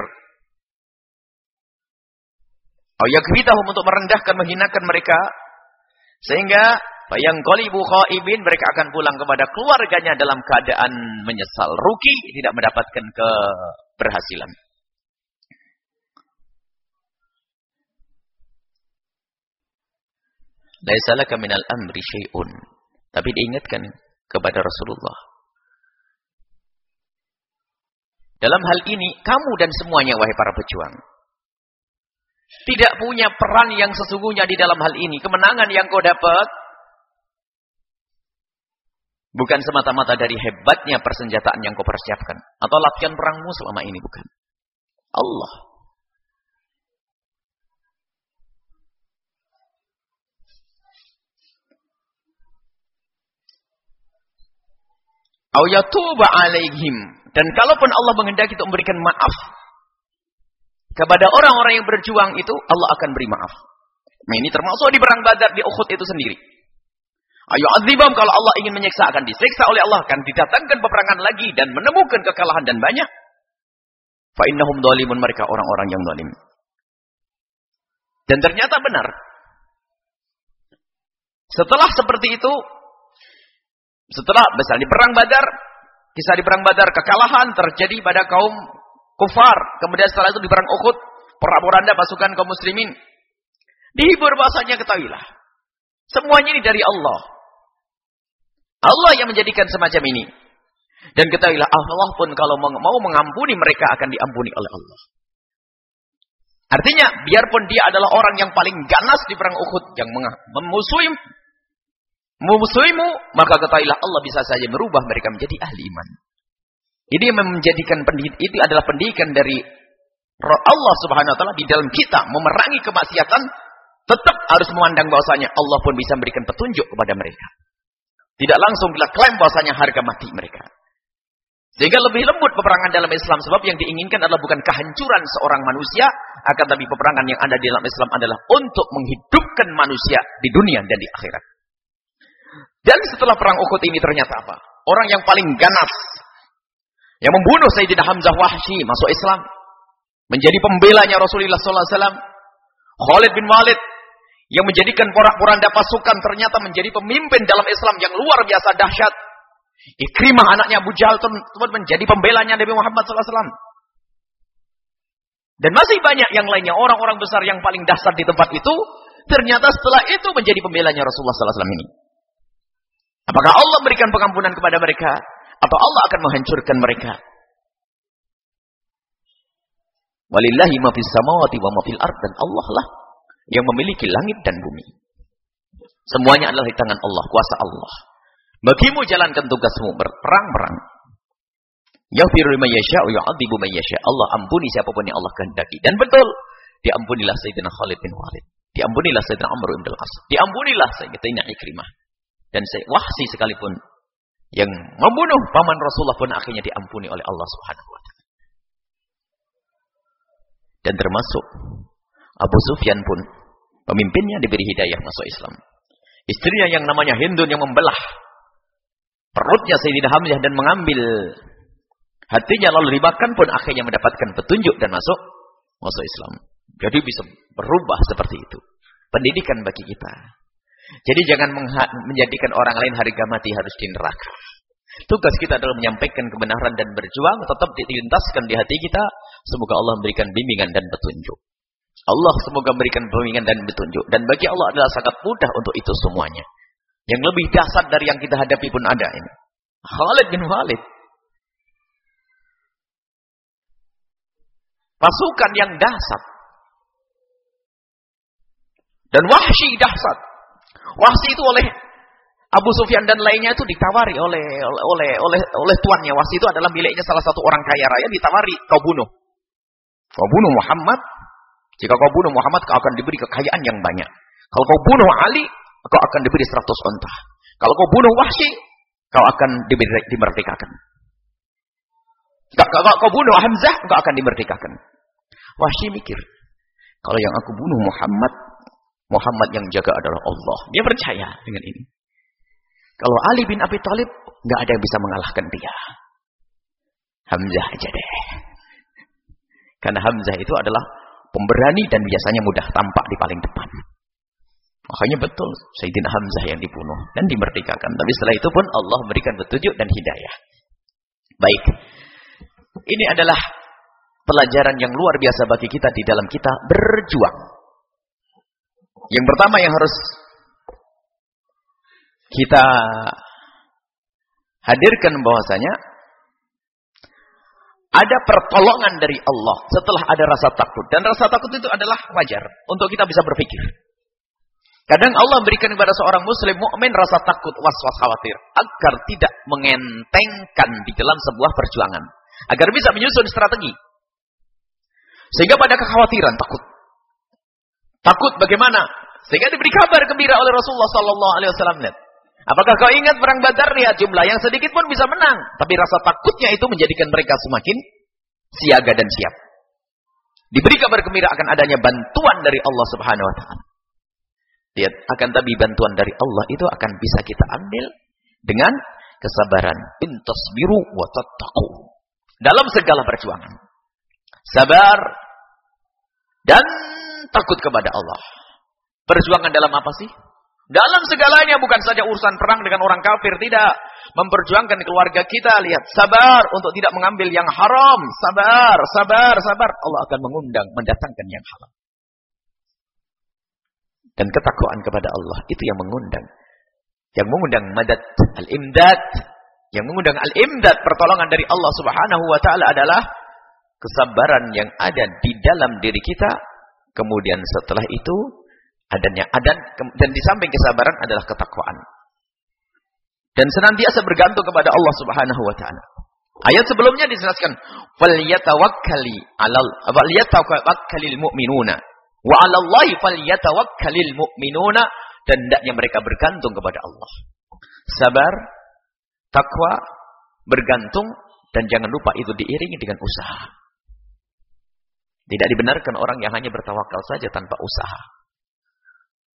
Yakfitahum, untuk merendahkan, menghinakan mereka. Sehingga fayangqalibu khaibin, mereka akan pulang kepada keluarganya dalam keadaan menyesal. Rugi, tidak mendapatkan keberhasilan. Laisa laka minal amri syai'un. Tapi diingatkan kepada Rasulullah. Dalam hal ini, kamu dan semuanya, wahai para pejuang, tidak punya peran yang sesungguhnya di dalam hal ini. Kemenangan yang kau dapat bukan semata-mata dari hebatnya persenjataan yang kau persiapkan atau latihan perangmu selama ini, bukan. Allah. Au yatuba alaihim. Dan kalaupun Allah menghendaki untuk memberikan maaf kepada orang-orang yang berjuang itu, Allah akan beri maaf. Nah, ini termasuk di perang Badar, di Uhud itu sendiri. Ayu azibam, kalau Allah ingin menyiksa akan disiksa oleh Allah, akan didatangkan peperangan lagi dan menemukan kekalahan dan banyak. Fa innahum dzalimun, mereka orang-orang yang zalim. Dan ternyata benar. Setelah seperti itu, setelah besar di perang Badar, kisah di perang Badar, kekalahan terjadi pada kaum kufar. Kemudian setelah itu di perang Uhud, porak-poranda pasukan kaum muslimin. Dihibur bahasanya, ketahuilah, semuanya ini dari Allah. Allah yang menjadikan semacam ini. Dan ketahuilah, Allah pun kalau mau mengampuni mereka akan diampuni oleh Allah. Artinya, biarpun dia adalah orang yang paling ganas di perang Uhud, yang memusuhimu, maka ketahuilah Allah bisa saja merubah mereka menjadi ahli iman. Ini menjadikan itu adalah pendidikan dari Allah Subhanahu wa taala di dalam kita memerangi kemaksiatan, tetap harus memandang bahwasanya Allah pun bisa memberikan petunjuk kepada mereka. Tidak langsung bila klaim bahwasanya harga mati mereka. Sehingga lebih lembut peperangan dalam Islam, sebab yang diinginkan adalah bukan kehancuran seorang manusia, akan tapi peperangan yang ada di dalam Islam adalah untuk menghidupkan manusia di dunia dan di akhirat. Dan setelah perang Uhud ini ternyata apa? Orang yang paling ganas yang membunuh Sayyidina Hamzah Wahsy masuk Islam, menjadi pembelanya Rasulullah sallallahu alaihi wasallam. Khalid bin Walid yang menjadikan porak-poranda pasukan ternyata menjadi pemimpin dalam Islam yang luar biasa dahsyat. Ikrimah anaknya Abu Jahal menjadi pembelanya Nabi Muhammad sallallahu alaihi wasallam. Dan masih banyak yang lainnya, orang-orang besar yang paling dahsyat di tempat itu ternyata setelah itu menjadi pembelanya Rasulullah sallallahu alaihi wasallam ini. Apakah Allah berikan pengampunan kepada mereka atau Allah akan menghancurkan mereka? Walillahi ma fis samawati wa ma fil ard, dan Allah lah yang memiliki langit dan bumi. Semuanya adalah di tangan Allah, kuasa Allah. Bagimu jalankan tugasmu, berperang-perang. Yaghfiru liman yasha'u wa yu'adzibu man yasha'. Allah ampuni siapapun yang Allah kehendaki. Dan betul, diampunilah Sayyidina Khalid bin Walid, diampunilah Sayyidina Amr bin Al-As, diampunilah Sayyidina Ikrimah. Dan Wahsy sekalipun yang membunuh paman Rasulullah pun akhirnya diampuni oleh Allah Subhanahu wa taala. Dan termasuk Abu Sufyan pun pemimpinnya diberi hidayah masuk Islam. Istrinya yang namanya Hindun yang membelah perutnya Sayyidina Hamzah dan mengambil hatinya lalu dimakan pun akhirnya mendapatkan petunjuk dan masuk Islam. Jadi bisa berubah seperti itu. Pendidikan bagi kita. Jadi jangan menjadikan orang lain harga mati harus di neraka. Tugas kita adalah menyampaikan kebenaran dan berjuang tetap dilintaskan di hati kita. Semoga Allah memberikan bimbingan dan petunjuk. Allah semoga memberikan bimbingan dan petunjuk. Dan bagi Allah adalah sangat mudah untuk itu semuanya. Yang lebih dahsyat dari yang kita hadapi pun ada ini. Khalid bin Walid. Pasukan yang dahsyat. Dan Wahsy dahsyat. Wahsy itu oleh Abu Sufyan dan lainnya itu ditawari oleh tuannya. Wahsy itu adalah miliknya salah satu orang kaya raya, ditawari, kau bunuh Muhammad. Jika kau bunuh Muhammad, kau akan diberi kekayaan yang banyak. Kalau kau bunuh Ali, kau akan diberi 100 unta. Kalau kau bunuh Wahsy, kau akan dimerdekakan. Kalau kau bunuh Hamzah, kau akan dimerdekakan. Wahsy mikir, kalau yang aku bunuh Muhammad yang jaga adalah Allah. Dia percaya dengan ini. Kalau Ali bin Abi Thalib, nggak ada yang bisa mengalahkan dia. Hamzah aja deh. Karena Hamzah itu adalah pemberani dan biasanya mudah tampak di paling depan. Makanya betul, Sayyidina Hamzah yang dibunuh dan dimerdekakan. Tapi setelah itu pun Allah memberikan petunjuk dan hidayah. Baik. Ini adalah pelajaran yang luar biasa bagi kita di dalam kita berjuang. Yang pertama yang harus kita hadirkan bahwasanya ada pertolongan dari Allah setelah ada rasa takut. Dan rasa takut itu adalah wajar untuk kita bisa berpikir. Kadang Allah berikan kepada seorang muslim mukmin rasa takut, was-was, khawatir agar tidak mengentengkan di dalam sebuah perjuangan, agar bisa menyusun strategi. Sehingga pada kekhawatiran, takut bagaimana? Sehingga diberi kabar gembira oleh Rasulullah sallallahu alaihi wasallam. Apakah kau ingat perang Badar? Lihat jumlah yang sedikit pun bisa menang, tapi rasa takutnya itu menjadikan mereka semakin siaga dan siap. Diberi kabar gembira akan adanya bantuan dari Allah Subhanahu wa taala. Lihat, akan tapi bantuan dari Allah itu akan bisa kita ambil dengan kesabaran. Intasbiru wa tattaqu. Dalam segala perjuangan. Sabar dan takut kepada Allah. Perjuangan dalam apa sih? Dalam segalanya, bukan saja urusan perang dengan orang kafir, tidak. Memperjuangkan keluarga kita, lihat. Sabar untuk tidak mengambil yang haram. Sabar. Allah akan mendatangkan yang halal. Dan ketakwaan kepada Allah, itu yang mengundang. Yang mengundang madad, al-imdad. Yang mengundang al-imdad, pertolongan dari Allah Subhanahu wa ta'ala adalah kesabaran yang ada di dalam diri kita. Kemudian setelah itu, dan di samping kesabaran adalah ketakwaan. Dan senantiasa bergantung kepada Allah Subhanahu wa taala. Ayat sebelumnya dijelaskan, falyatawakkalil mu'minuna wa 'alallahi falyatawakkalil mu'minuna, dan hendaknya mereka bergantung kepada Allah. Sabar, takwa, bergantung, dan jangan lupa itu diiringi dengan usaha. Tidak dibenarkan orang yang hanya bertawakal saja tanpa usaha.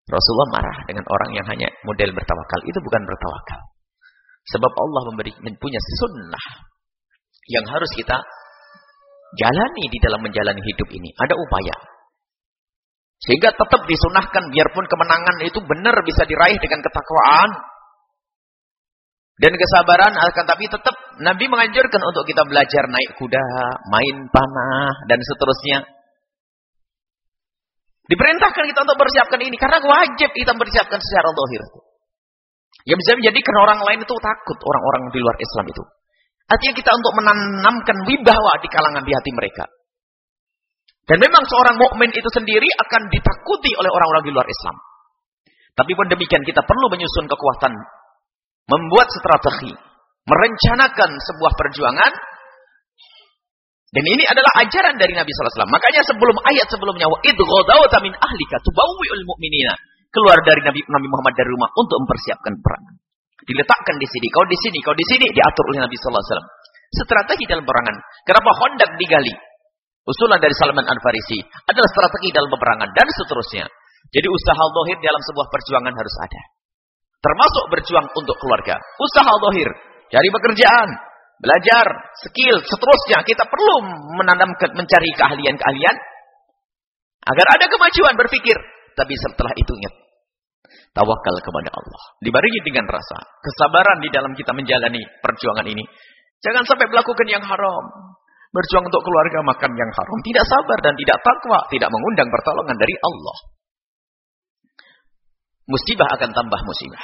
Rasulullah marah dengan orang yang hanya model bertawakal. Itu bukan bertawakal. Sebab Allah punya sunnah yang harus kita jalani di dalam menjalani hidup ini. Ada upaya. Sehingga tetap disunahkan biarpun kemenangan itu benar bisa diraih dengan ketakwaan dan kesabaran, akan tapi tetap Nabi menganjurkan untuk kita belajar naik kuda, main panah dan seterusnya. Diperintahkan kita untuk persiapkan ini karena wajib kita persiapkan secara zahir. Ya bisa menjadikan orang lain itu takut, orang-orang di luar Islam itu. Artinya kita untuk menanamkan wibawa di kalangan di hati mereka. Dan memang seorang mukmin itu sendiri akan ditakuti oleh orang-orang di luar Islam. Tapi pun demikian kita perlu menyusun kekuatan, membuat strategi, merencanakan sebuah perjuangan. Dan ini adalah ajaran dari Nabi sallallahu alaihi wasallam. Makanya sebelum ayat sebelumnya wa idh ghadawta min ahlika tubawwi'ul mu'minina, keluar dari Nabi Muhammad dari rumah untuk mempersiapkan perang. Diletakkan di sini, kau di sini, kau di sini, diatur oleh Nabi sallallahu alaihi wasallam. Strategi dalam peperangan. Kenapa Khandaq digali? Usulan dari Salman Al-Farisi adalah strategi dalam peperangan dan seterusnya. Jadi usaha zahir dalam sebuah perjuangan harus ada. Termasuk berjuang untuk keluarga. Usaha zahir, cari pekerjaan, belajar, skill, seterusnya. Kita perlu menanamkan, mencari keahlian-keahlian agar ada kemajuan berpikir. Tapi setelah itu ingat, tawakal kepada Allah. Dibarengi dengan rasa kesabaran di dalam kita menjalani perjuangan ini. Jangan sampai melakukan yang haram. Berjuang untuk keluarga makan yang haram. Tidak sabar dan tidak takwa. Tidak mengundang pertolongan dari Allah. Musibah akan tambah musibah.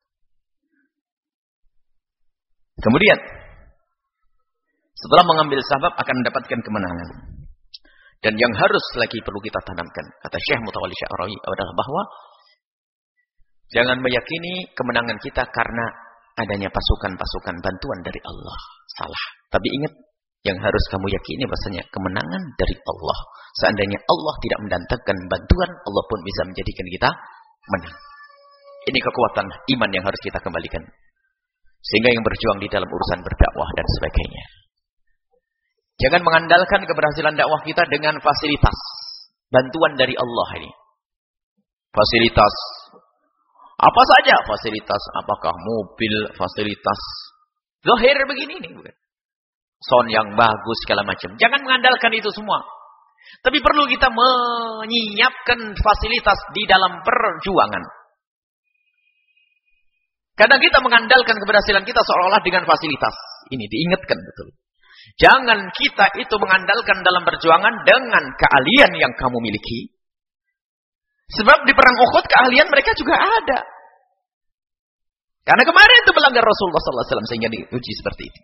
Kemudian, setelah mengambil sabab akan mendapatkan kemenangan. Dan yang harus lagi perlu kita tanamkan, kata Syekh Mutawalli Sya'rawi adalah bahwa jangan meyakini kemenangan kita karena adanya pasukan-pasukan bantuan dari Allah. Salah. Tapi ingat, yang harus kamu yakini bahasanya kemenangan dari Allah. Seandainya Allah tidak mendatangkan bantuan, Allah pun bisa menjadikan kita menang. Ini kekuatan iman yang harus kita kembalikan. Sehingga yang berjuang di dalam urusan berdakwah dan sebagainya. Jangan mengandalkan keberhasilan dakwah kita dengan fasilitas. Bantuan dari Allah ini. Fasilitas. Apa saja fasilitas. Apakah mobil, fasilitas. Zahir begini nih. Sound yang bagus, segala macam. Jangan mengandalkan itu semua. Tapi perlu kita menyiapkan fasilitas di dalam perjuangan. Kadang kita mengandalkan keberhasilan kita seolah-olah dengan fasilitas. Ini diingatkan betul. Jangan kita itu mengandalkan dalam perjuangan dengan keahlian yang kamu miliki. Sebab di perang Uhud keahlian mereka juga ada. Karena kemarin itu melanggar Rasulullah SAW sehingga diuji seperti itu.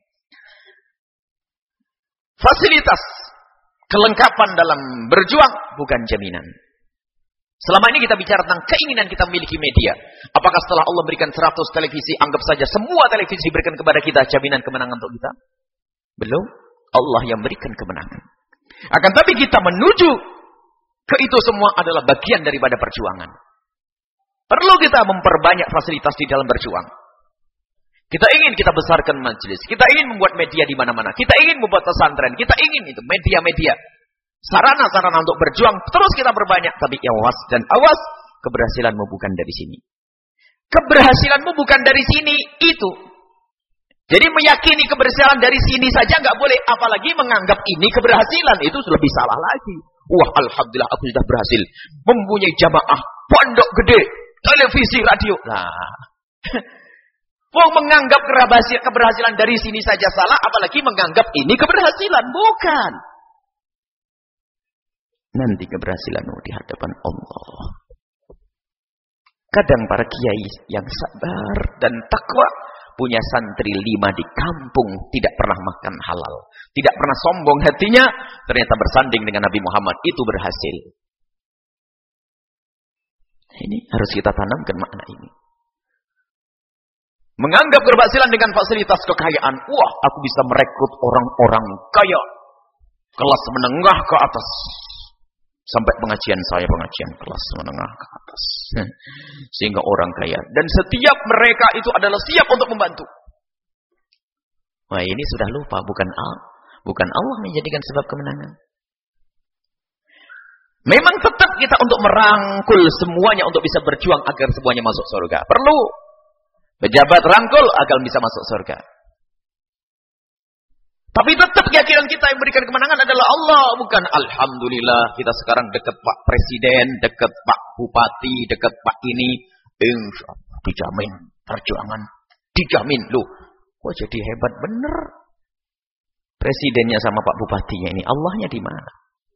Fasilitas, kelengkapan dalam berjuang bukan jaminan. Selama ini kita bicara tentang keinginan kita memiliki media. Apakah setelah Allah berikan 100 televisi, anggap saja semua televisi diberikan kepada kita jaminan kemenangan untuk kita? Belum. Allah yang berikan kemenangan. Akan tapi kita menuju ke itu semua adalah bagian daripada perjuangan. Perlu kita memperbanyak fasilitas di dalam berjuang. Kita ingin kita besarkan majelis. Kita ingin membuat media di mana-mana. Kita ingin membuat pesantren. Kita ingin itu media-media. Sarana-sarana untuk berjuang. Terus kita berbanyak. Tapi awas dan awas. Keberhasilanmu bukan dari sini. Keberhasilanmu bukan dari sini. Itu. Jadi meyakini keberhasilan dari sini saja nggak boleh. Apalagi menganggap ini keberhasilan. Itu lebih salah lagi. Wah, alhamdulillah aku sudah berhasil. Mempunyai jamaah. Pondok gede. Televisi, radio. Nah. Mau menganggap keberhasilan dari sini saja salah, apalagi menganggap ini keberhasilan. Bukan. Nanti keberhasilanmu di hadapan Allah. Kadang para kiai yang sabar dan takwa punya santri 5 di kampung tidak pernah makan halal. Tidak pernah sombong hatinya, ternyata bersanding dengan Nabi Muhammad. Itu berhasil. Ini harus kita tanamkan makna ini. Menganggap keberhasilan dengan fasilitas kekayaan. Wah, aku bisa merekrut orang-orang kaya. Kelas menengah ke atas. Sampai pengajian saya, pengajian kelas menengah ke atas. Sehingga orang kaya. Dan setiap mereka itu adalah siap untuk membantu. Wah, ini sudah lupa. Bukan Allah menjadikan sebab kemenangan. Memang tetap kita untuk merangkul semuanya untuk bisa berjuang agar semuanya masuk surga. Perlu pejabat rangkul agar bisa masuk surga. Tapi tetap keyakinan kita yang berikan kemenangan adalah Allah, bukan alhamdulillah kita sekarang dekat Pak Presiden, dekat Pak Bupati, dekat Pak ini, insyaallah dijamin perjuangan, dijamin. Loh, kok jadi hebat bener presidennya sama Pak Bupatinya ini, Allahnya di mana?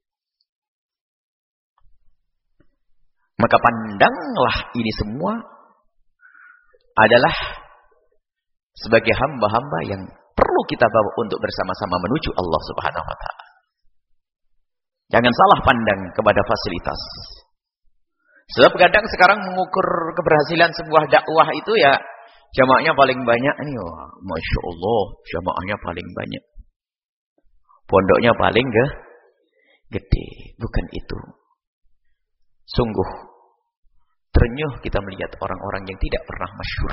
Maka pandanglah ini semua adalah sebagai hamba-hamba yang perlu kita bawa untuk bersama-sama menuju Allah Subhanahu wa taala. Jangan salah pandang kepada fasilitas. Sebab kadang sekarang mengukur keberhasilan sebuah dakwah itu ya jamaahnya paling banyak nih, wah, Masya Allah, jamaahnya paling banyak. Pondoknya paling gede, bukan itu. Sungguh ternyuh kita melihat orang-orang yang tidak pernah masyhur.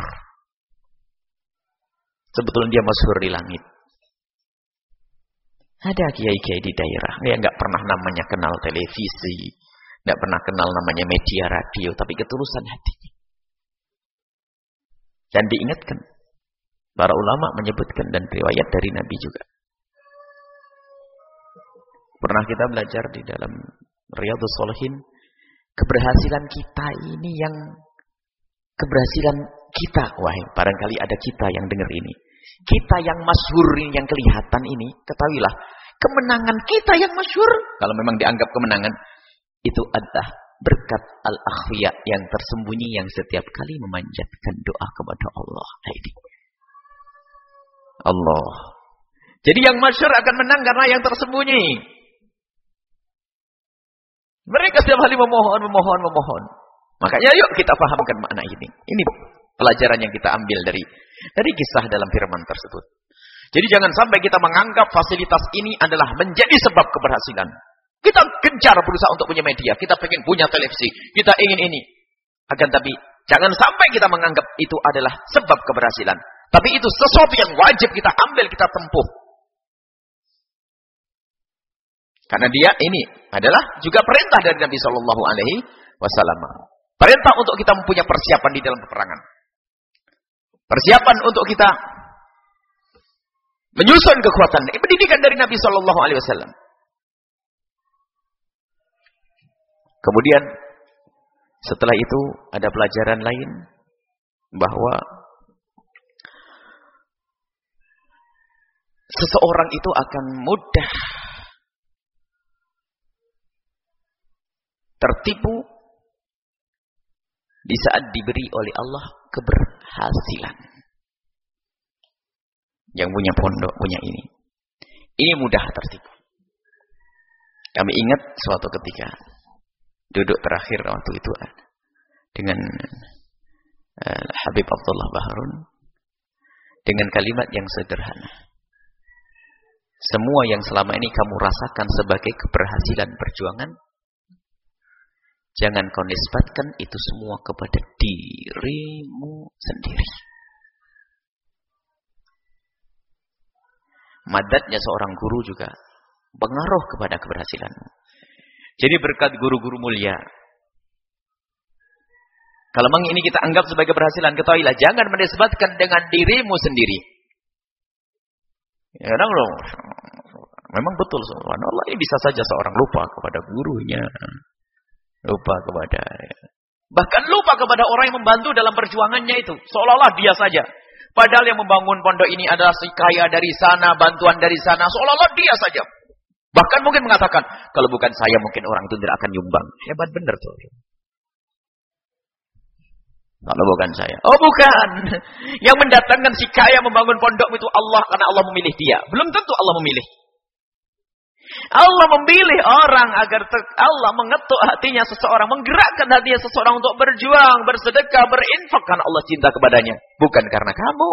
Sebetulnya dia masyhur di langit. Ada kiai-kiai di daerah yang nggak pernah namanya kenal televisi, nggak pernah kenal namanya media radio, tapi ketulusan hatinya. Dan diingatkan, para ulama menyebutkan dan riwayat dari Nabi juga. Pernah kita belajar di dalam Riyadhus Shalihin, keberhasilan kita ini yang keberhasilan kita, wah barangkali ada kita yang dengar ini. Kita yang masyhur ini, yang kelihatan ini, ketahuilah, kemenangan kita yang masyhur, kalau memang dianggap kemenangan, itu adalah berkat al-akhfiya yang tersembunyi yang setiap kali memanjatkan doa kepada Allah. Allah. Jadi yang masyhur akan menang karena yang tersembunyi. Mereka setiap kali memohon. Makanya yuk kita pahamkan makna ini. Ini pelajaran yang kita ambil dari kisah dalam firman tersebut. Jadi jangan sampai kita menganggap fasilitas ini adalah menjadi sebab keberhasilan. Kita gencar berusaha untuk punya media, kita pengen punya televisi, kita ingin ini. Akan tapi jangan sampai kita menganggap itu adalah sebab keberhasilan. Tapi itu sesuatu yang wajib kita ambil, kita tempuh. Karena dia ini adalah juga perintah dari Nabi Shallallahu Alaihi Wasallam. Perintah untuk kita mempunyai persiapan di dalam peperangan. Persiapan untuk kita menyusun kekuatan. Ini pendidikan dari Nabi Shallallahu Alaihi Wasallam. Kemudian setelah itu ada pelajaran lain bahwa seseorang itu akan mudah tertipu di saat diberi oleh Allah keberhasilan. Yang punya pondok, punya ini. Ini mudah tertipu. Kami ingat suatu ketika duduk terakhir waktu itu dengan Habib Abdullah Baharun dengan kalimat yang sederhana. Semua yang selama ini kamu rasakan sebagai keberhasilan perjuangan, jangan kau nisbatkan itu semua kepada dirimu sendiri. Madatnya seorang guru juga pengaruh kepada keberhasilanmu. Jadi berkat guru-guru mulia. Kalau memang ini kita anggap sebagai keberhasilan, ketahuilah jangan menisbatkan dengan dirimu sendiri. Ya, memang betul subhanallah, ini bisa saja seorang lupa kepada gurunya. Lupa kepada, bahkan lupa kepada orang yang membantu dalam perjuangannya itu. Seolah-olah dia saja. Padahal yang membangun pondok ini adalah si kaya dari sana, bantuan dari sana. Seolah-olah dia saja. Bahkan mungkin mengatakan, kalau bukan saya mungkin orang itu tidak akan nyumbang. Hebat benar tuh. Kalau bukan saya. Oh bukan. Yang mendatangkan si kaya membangun pondok itu Allah, karena Allah memilih dia. Belum tentu Allah memilih. Allah memilih orang agar Allah mengetuk hatinya seseorang, menggerakkan hatinya seseorang untuk berjuang, bersedekah, berinfak karena Allah cinta kepadanya, bukan karena kamu.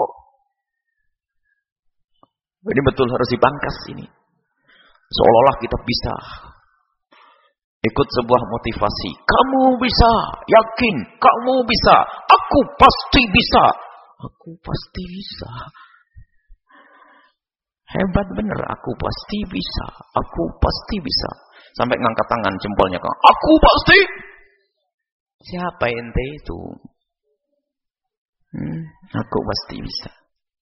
Ini betul harus dipangkas ini. Seolah-olah kita bisa ikut sebuah motivasi. Kamu bisa, yakin, kamu bisa, aku pasti bisa. Aku pasti bisa. Hebat bener, aku pasti bisa. Aku pasti bisa. Sampai ngangkat tangan jempolnya, aku pasti. Siapa ente itu? Aku pasti bisa.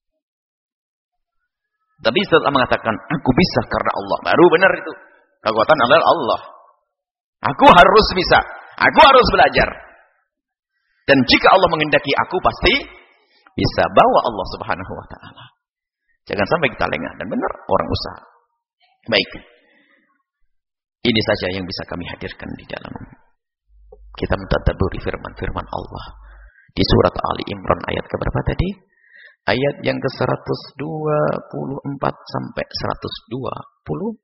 Tapi setelah mengatakan, aku bisa karena Allah. Baru benar itu. Kekuatan adalah Allah. Aku harus bisa. Aku harus belajar. Dan jika Allah menghendaki, aku pasti bisa. Bawa Allah subhanahu wa ta'ala. Jangan sampai kita lengah. Dan benar, orang usaha. Baik. Ini saja yang bisa kami hadirkan di dalam kita mentadabburi firman-firman Allah. Di surat Ali Imran ayat keberapa tadi? Ayat yang ke-124 sampai 129.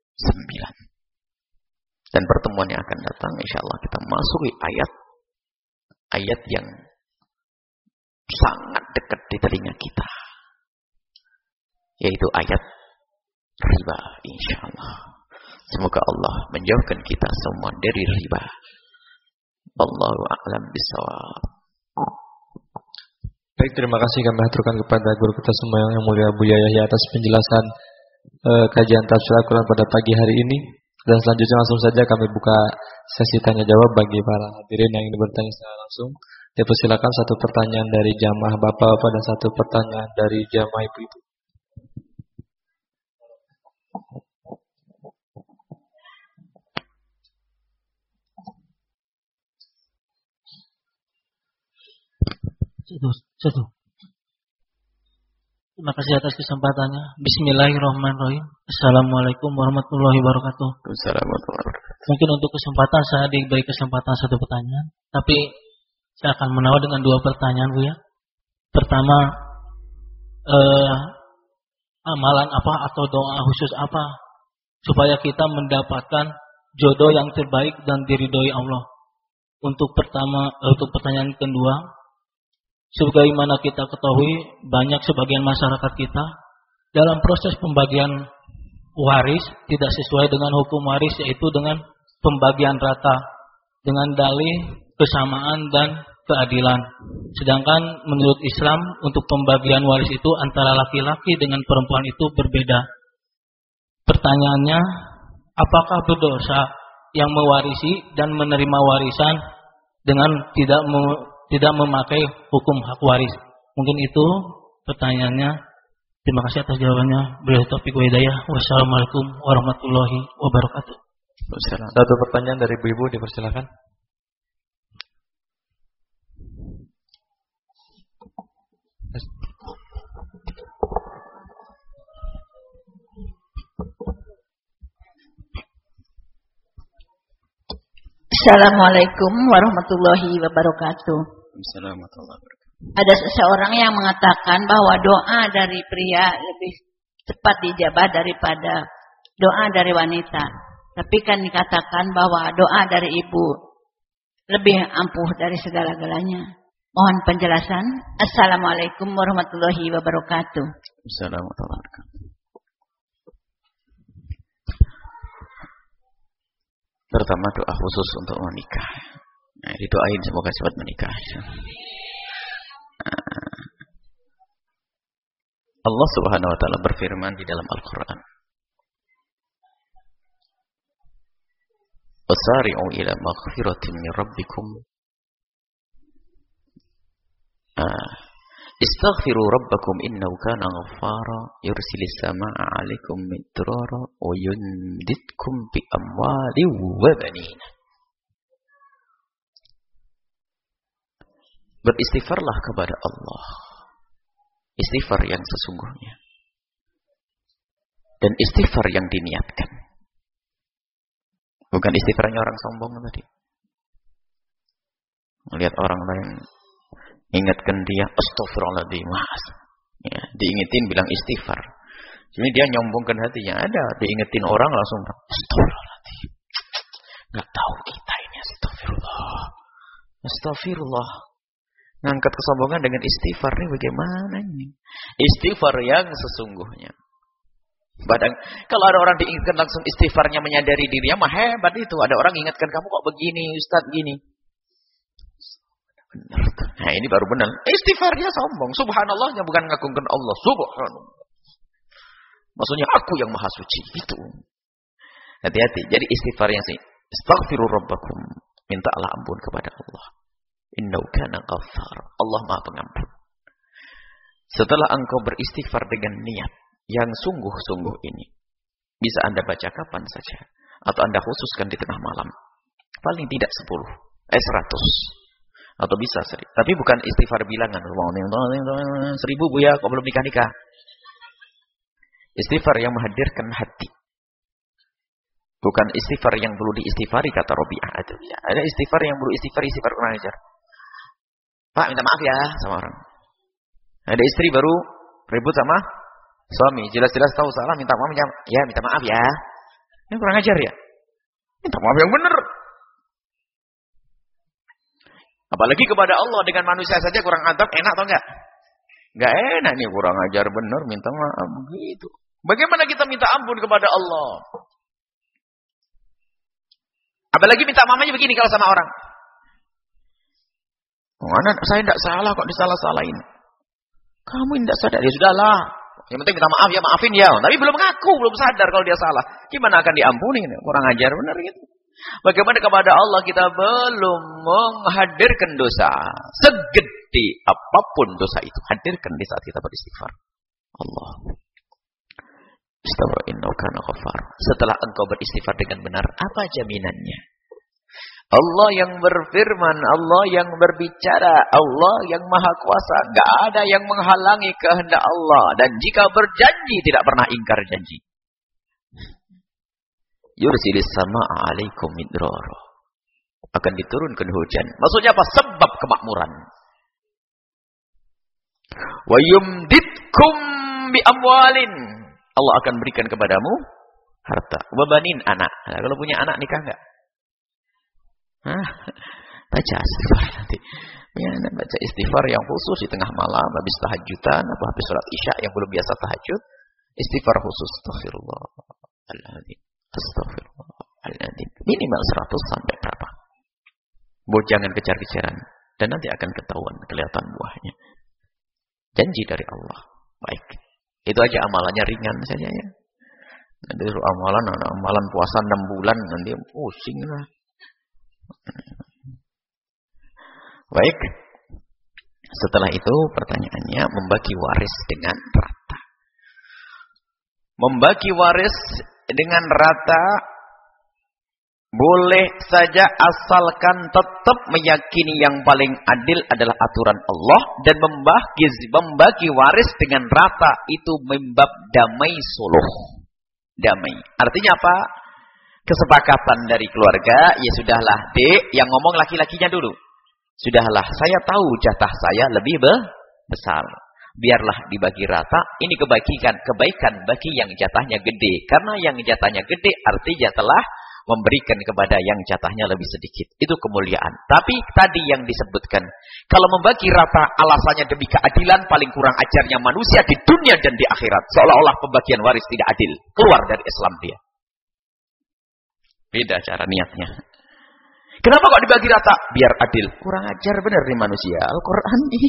Dan pertemuan yang akan datang, insyaAllah kita masuki ayat yang sangat dekat di telinga kita. Yaitu ayat riba, insyaAllah. Semoga Allah menjauhkan kita semua dari riba. Wallahu a'lam bishawab. Baik, terima kasih kami haturkan kepada guru kita semua yang mulia Buya Yahya atas penjelasan kajian tafsir Al-Quran pada pagi hari ini. Dan selanjutnya langsung saja kami buka sesi tanya jawab bagi para hadirin yang ingin bertanya secara langsung. Dipersilakan satu pertanyaan dari jamaah bapak-bapak dan satu pertanyaan dari jamaah ibu-ibu. Satu. Terima kasih atas kesempatannya. Bismillahirrahmanirrahim. Assalamualaikum warahmatullahi wabarakatuh. Mungkin untuk kesempatan saya diberi kesempatan satu pertanyaan, tapi saya akan menawar dengan dua pertanyaan, Bu ya. Pertama, amalan apa atau doa khusus apa supaya kita mendapatkan jodoh yang terbaik dan diridhoi Allah? Untuk pertanyaan kedua, sebagaimana kita ketahui, banyak sebagian masyarakat kita dalam proses pembagian waris tidak sesuai dengan hukum waris, yaitu dengan pembagian rata dengan dalih kesamaan dan keadilan. Sedangkan menurut Islam untuk pembagian waris itu antara laki-laki dengan perempuan itu berbeda. Pertanyaannya, apakah berdosa yang mewarisi dan menerima warisan dengan tidak memakai hukum hak waris? Mungkin itu pertanyaannya. Terima kasih atas jawabannya. Billahi taufiq wa hidayah. Wassalamualaikum warahmatullahi wabarakatuh. Satu pertanyaan dari ibu-ibu, dipersilakan. Assalamualaikum warahmatullahi wabarakatuh. Assalamualaikum warahmatullahi wabarakatuh. Ada seseorang yang mengatakan bahwa doa dari pria lebih cepat dijabah daripada doa dari wanita. Tapi kan dikatakan bahwa doa dari ibu lebih ampuh dari segala-galanya. Mohon penjelasan. Assalamualaikum warahmatullahi wabarakatuh. Assalamualaikum warahmatullahi wabarakatuh. Pertama, doa khusus untuk menikah. Nah, didoain semoga cepat menikah. Allah Subhanahu wa taala berfirman di dalam Al-Qur'an, "Wasari'u ila maghfiratin min rabbikum." Istaghfiru rabbakum innahu kana ghaffara yursilis samaa'a 'alaikum midrara wa yumdidkum bi amwalin wa banin. Beristighfarlah kepada Allah, istighfar yang sesungguhnya dan istighfar yang diniatkan, bukan istighfarnya orang sombong tadi. Melihat orang lain, ingatkan dia, astagfirullahaladzim, ya, diingetin bilang istighfar. Jadi dia nyombongkan hatinya. Ada diingetin orang langsung astagfirullahaladzim. Nggak tahu kita ini, astagfirullah. Ngangkat kesombongan dengan istighfar ini bagaimana ini? Istighfar yang sesungguhnya. Padahal kalau ada orang diingatkan langsung istighfarnya menyadari dirinya, mah hebat itu. Ada orang ingatkan kamu kok begini, Ustaz gini. Benar. Nah ini baru benar. Istighfarnya sombong. Subhanallahnya bukan ngagungkan Allah. Subhanallah. Maksudnya aku yang maha suci. Itu. Hati-hati. Jadi istighfar yang sih. Astaghfiru rabbakum. Mintalah ampun kepada Allah. Innahu kana ghaffar. Allah maha pengampun. Setelah engkau beristighfar dengan niat yang sungguh-sungguh ini. Bisa Anda baca kapan saja. Atau Anda khususkan di tengah malam. Paling tidak 100. Atau bisa 1000. Tapi bukan istighfar bilangan. 1000 bu ya, kok belum nikah-nikah. Istighfar yang menghadirkan hati. Bukan istighfar yang perlu diistighfari, kata Rabi'ah. Ada istighfar yang perlu istighfar kurang ajar. Pak, minta maaf ya sama orang. Ada istri baru ribut sama suami. Jelas-jelas tahu salah, minta maaf ya. Minta maaf ya. Ini kurang ajar ya. Minta maaf yang benar. Apalagi kepada Allah, dengan manusia saja kurang adab, enak atau enggak? Enggak enak nih, kurang ajar benar, minta maaf begitu. Bagaimana kita minta ampun kepada Allah? Apalagi minta maafnya begini kalau sama orang. Mana saya tidak salah kok disalah-salahin. Kamu tidak sadar, ya sudahlah. Yang penting minta maaf ya, maafin ya. Tapi belum mengaku, belum sadar kalau dia salah. Gimana akan diampuni? Kurang ajar benar gitu. Bagaimana kepada Allah kita belum menghadirkan dosa. Segede apapun dosa itu, hadirkan di saat kita beristighfar. Allah. Setelah engkau beristighfar dengan benar, apa jaminannya? Allah yang berfirman, Allah yang berbicara, Allah yang maha kuasa. Gak ada yang menghalangi kehendak Allah. Dan jika berjanji, tidak pernah ingkar janji. Yursilis sama'a alaikum midrara. Akan diturunkan hujan. Maksudnya apa? Sebab kemakmuran. Wa yumditkum bi amwalin. Allah akan berikan kepadamu harta. Wa banin anak. Nah, kalau punya anak nikah enggak? Baca istighfar nanti. Ya, baca istighfar yang khusus di tengah malam habis tahajudan atau habis sholat isya yang belum biasa tahajud. Istighfar khusus. Astaghfirullahaladzim. Astaghfirullahaladzim. Minimal 100 sampai berapa? Jangan kejar-kejaran. Dan nanti akan ketahuan, kelihatan buahnya. Janji dari Allah. Baik. Itu aja amalannya ringan saja ya. Nanti amalan puasa 6 bulan. Nanti pusing lah. Baik. Setelah itu pertanyaannya, membagi waris dengan rata. Membagi waris dengan rata boleh saja asalkan tetap meyakini yang paling adil adalah aturan Allah, dan membagi waris dengan rata itu membab damai suluh. Damai. Artinya apa? Kesepakatan dari keluarga, ya sudahlah dek, yang ngomong laki-lakinya dulu. Sudahlah, saya tahu jatah saya lebih besar. Biarlah dibagi rata, ini kebaikan bagi yang jatahnya gede. Karena yang jatahnya gede artinya telah memberikan kepada yang jatahnya lebih sedikit. Itu kemuliaan. Tapi tadi yang disebutkan, kalau membagi rata alasannya demi keadilan, paling kurang ajarnya manusia di dunia dan di akhirat. Seolah-olah pembagian waris tidak adil. Keluar dari Islam dia. Beda cara niatnya. Kenapa kok dibagi rata? Biar adil. Kurang ajar benar nih manusia. Al-Quran ini.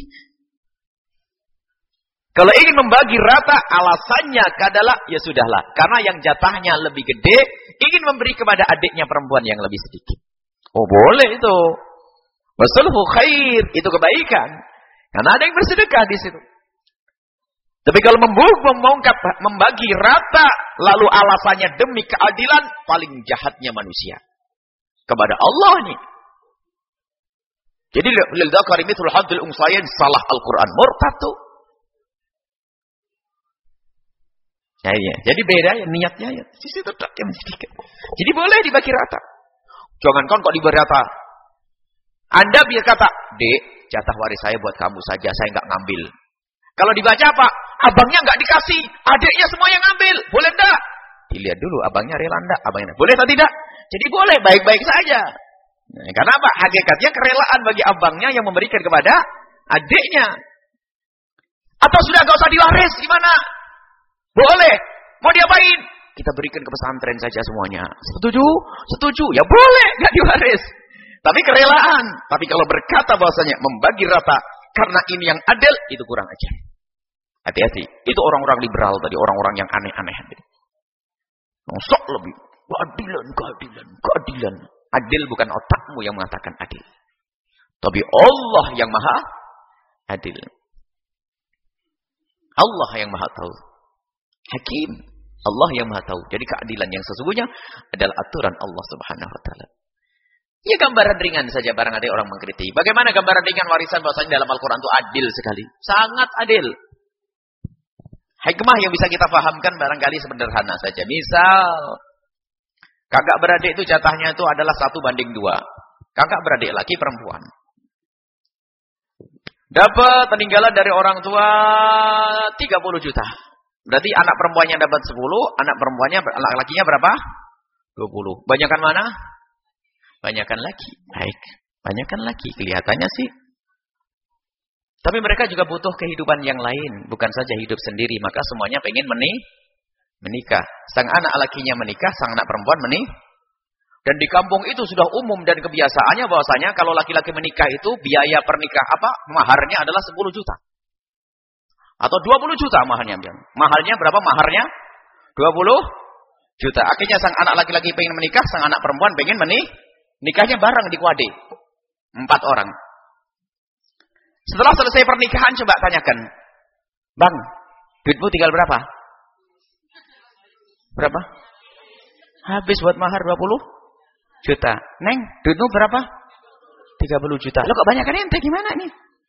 Kalau ingin membagi rata, alasannya adalah, ya sudahlah. Karena yang jatahnya lebih gede, ingin memberi kepada adiknya perempuan yang lebih sedikit. Oh boleh itu. Wasulhu khair. Itu kebaikan. Karena ada yang bersedekah di situ. Tapi kalau membagi rata, lalu alasannya demi keadilan, paling jahatnya manusia. Kepada Allah nih. Jadi, lil dzakari mithlul hadzil unthayain, salah Al-Quran. Murtad tuh. Jadi beda ya niatnya ya. Sisi tetap yang sedikit. Jadi boleh dibagi rata. Jangankan kok dibagi rata. Anda biar kata, dek, jatah waris saya buat kamu saja, saya nggak ngambil. Kalau dibaca apa? Abangnya nggak dikasih, adiknya semua yang ngambil. Boleh enggak? Dilihat dulu, abangnya rela enggak? Abangnya boleh atau tidak? Jadi boleh, baik-baik saja. Nah, karena apa? Hakikatnya kerelaan bagi abangnya yang memberikan kepada adiknya. Atau sudah nggak usah diwaris, gimana? Boleh. Mau diapain? Kita berikan ke pesantren saja semuanya. Setuju? Setuju. Ya boleh, nggak diwaris. Tapi kerelaan. Tapi kalau berkata bahwasanya membagi rata karena ini yang adil, itu kurang ajar. Hati-hati. Itu orang-orang liberal tadi, orang-orang yang aneh-aneh. Sok lebih. Keadilan. Adil bukan otakmu yang mengatakan adil. Tapi Allah yang maha adil. Allah yang maha tahu. Hakim. Allah yang maha tahu. Jadi keadilan yang sesungguhnya adalah aturan Allah Subhanahu wa taala. Ya gambaran ringan saja barangkali orang mengkritik. Bagaimana gambaran ringan warisan bahwasanya dalam Al-Quran itu adil sekali. Sangat adil. Hikmah yang bisa kita pahamkan barangkali sederhana saja. Misal, kakak beradik itu jatahnya itu adalah 1:2. Kakak beradik laki perempuan. Dapat peninggalan dari orang tua 30 juta. Berarti anak perempuannya dapat 10, anak lakinya berapa? 20. Banyakan mana? Banyakan laki. Baik. Banyakan laki. Kelihatannya sih. Tapi mereka juga butuh kehidupan yang lain. Bukan saja hidup sendiri. Maka semuanya pengen menikah. Sang anak lakinya menikah, sang anak perempuan menikah. Dan di kampung itu sudah umum dan kebiasaannya bahwasanya kalau laki-laki menikah itu biaya pernikahan maharnya adalah 10 juta. Atau 20 juta maharnya. Mahalnya berapa maharnya? 20 juta. Akhirnya sang anak laki-laki pengen menikah, sang anak perempuan pengen nikahnya bareng di kuade. 4 orang. Setelah selesai pernikahan coba tanyakan. Bang, duitmu tinggal berapa? Berapa? Habis buat mahar 20 juta. Neng, duitmu berapa? 30 juta. Lo kok banyakan ente gimana nih?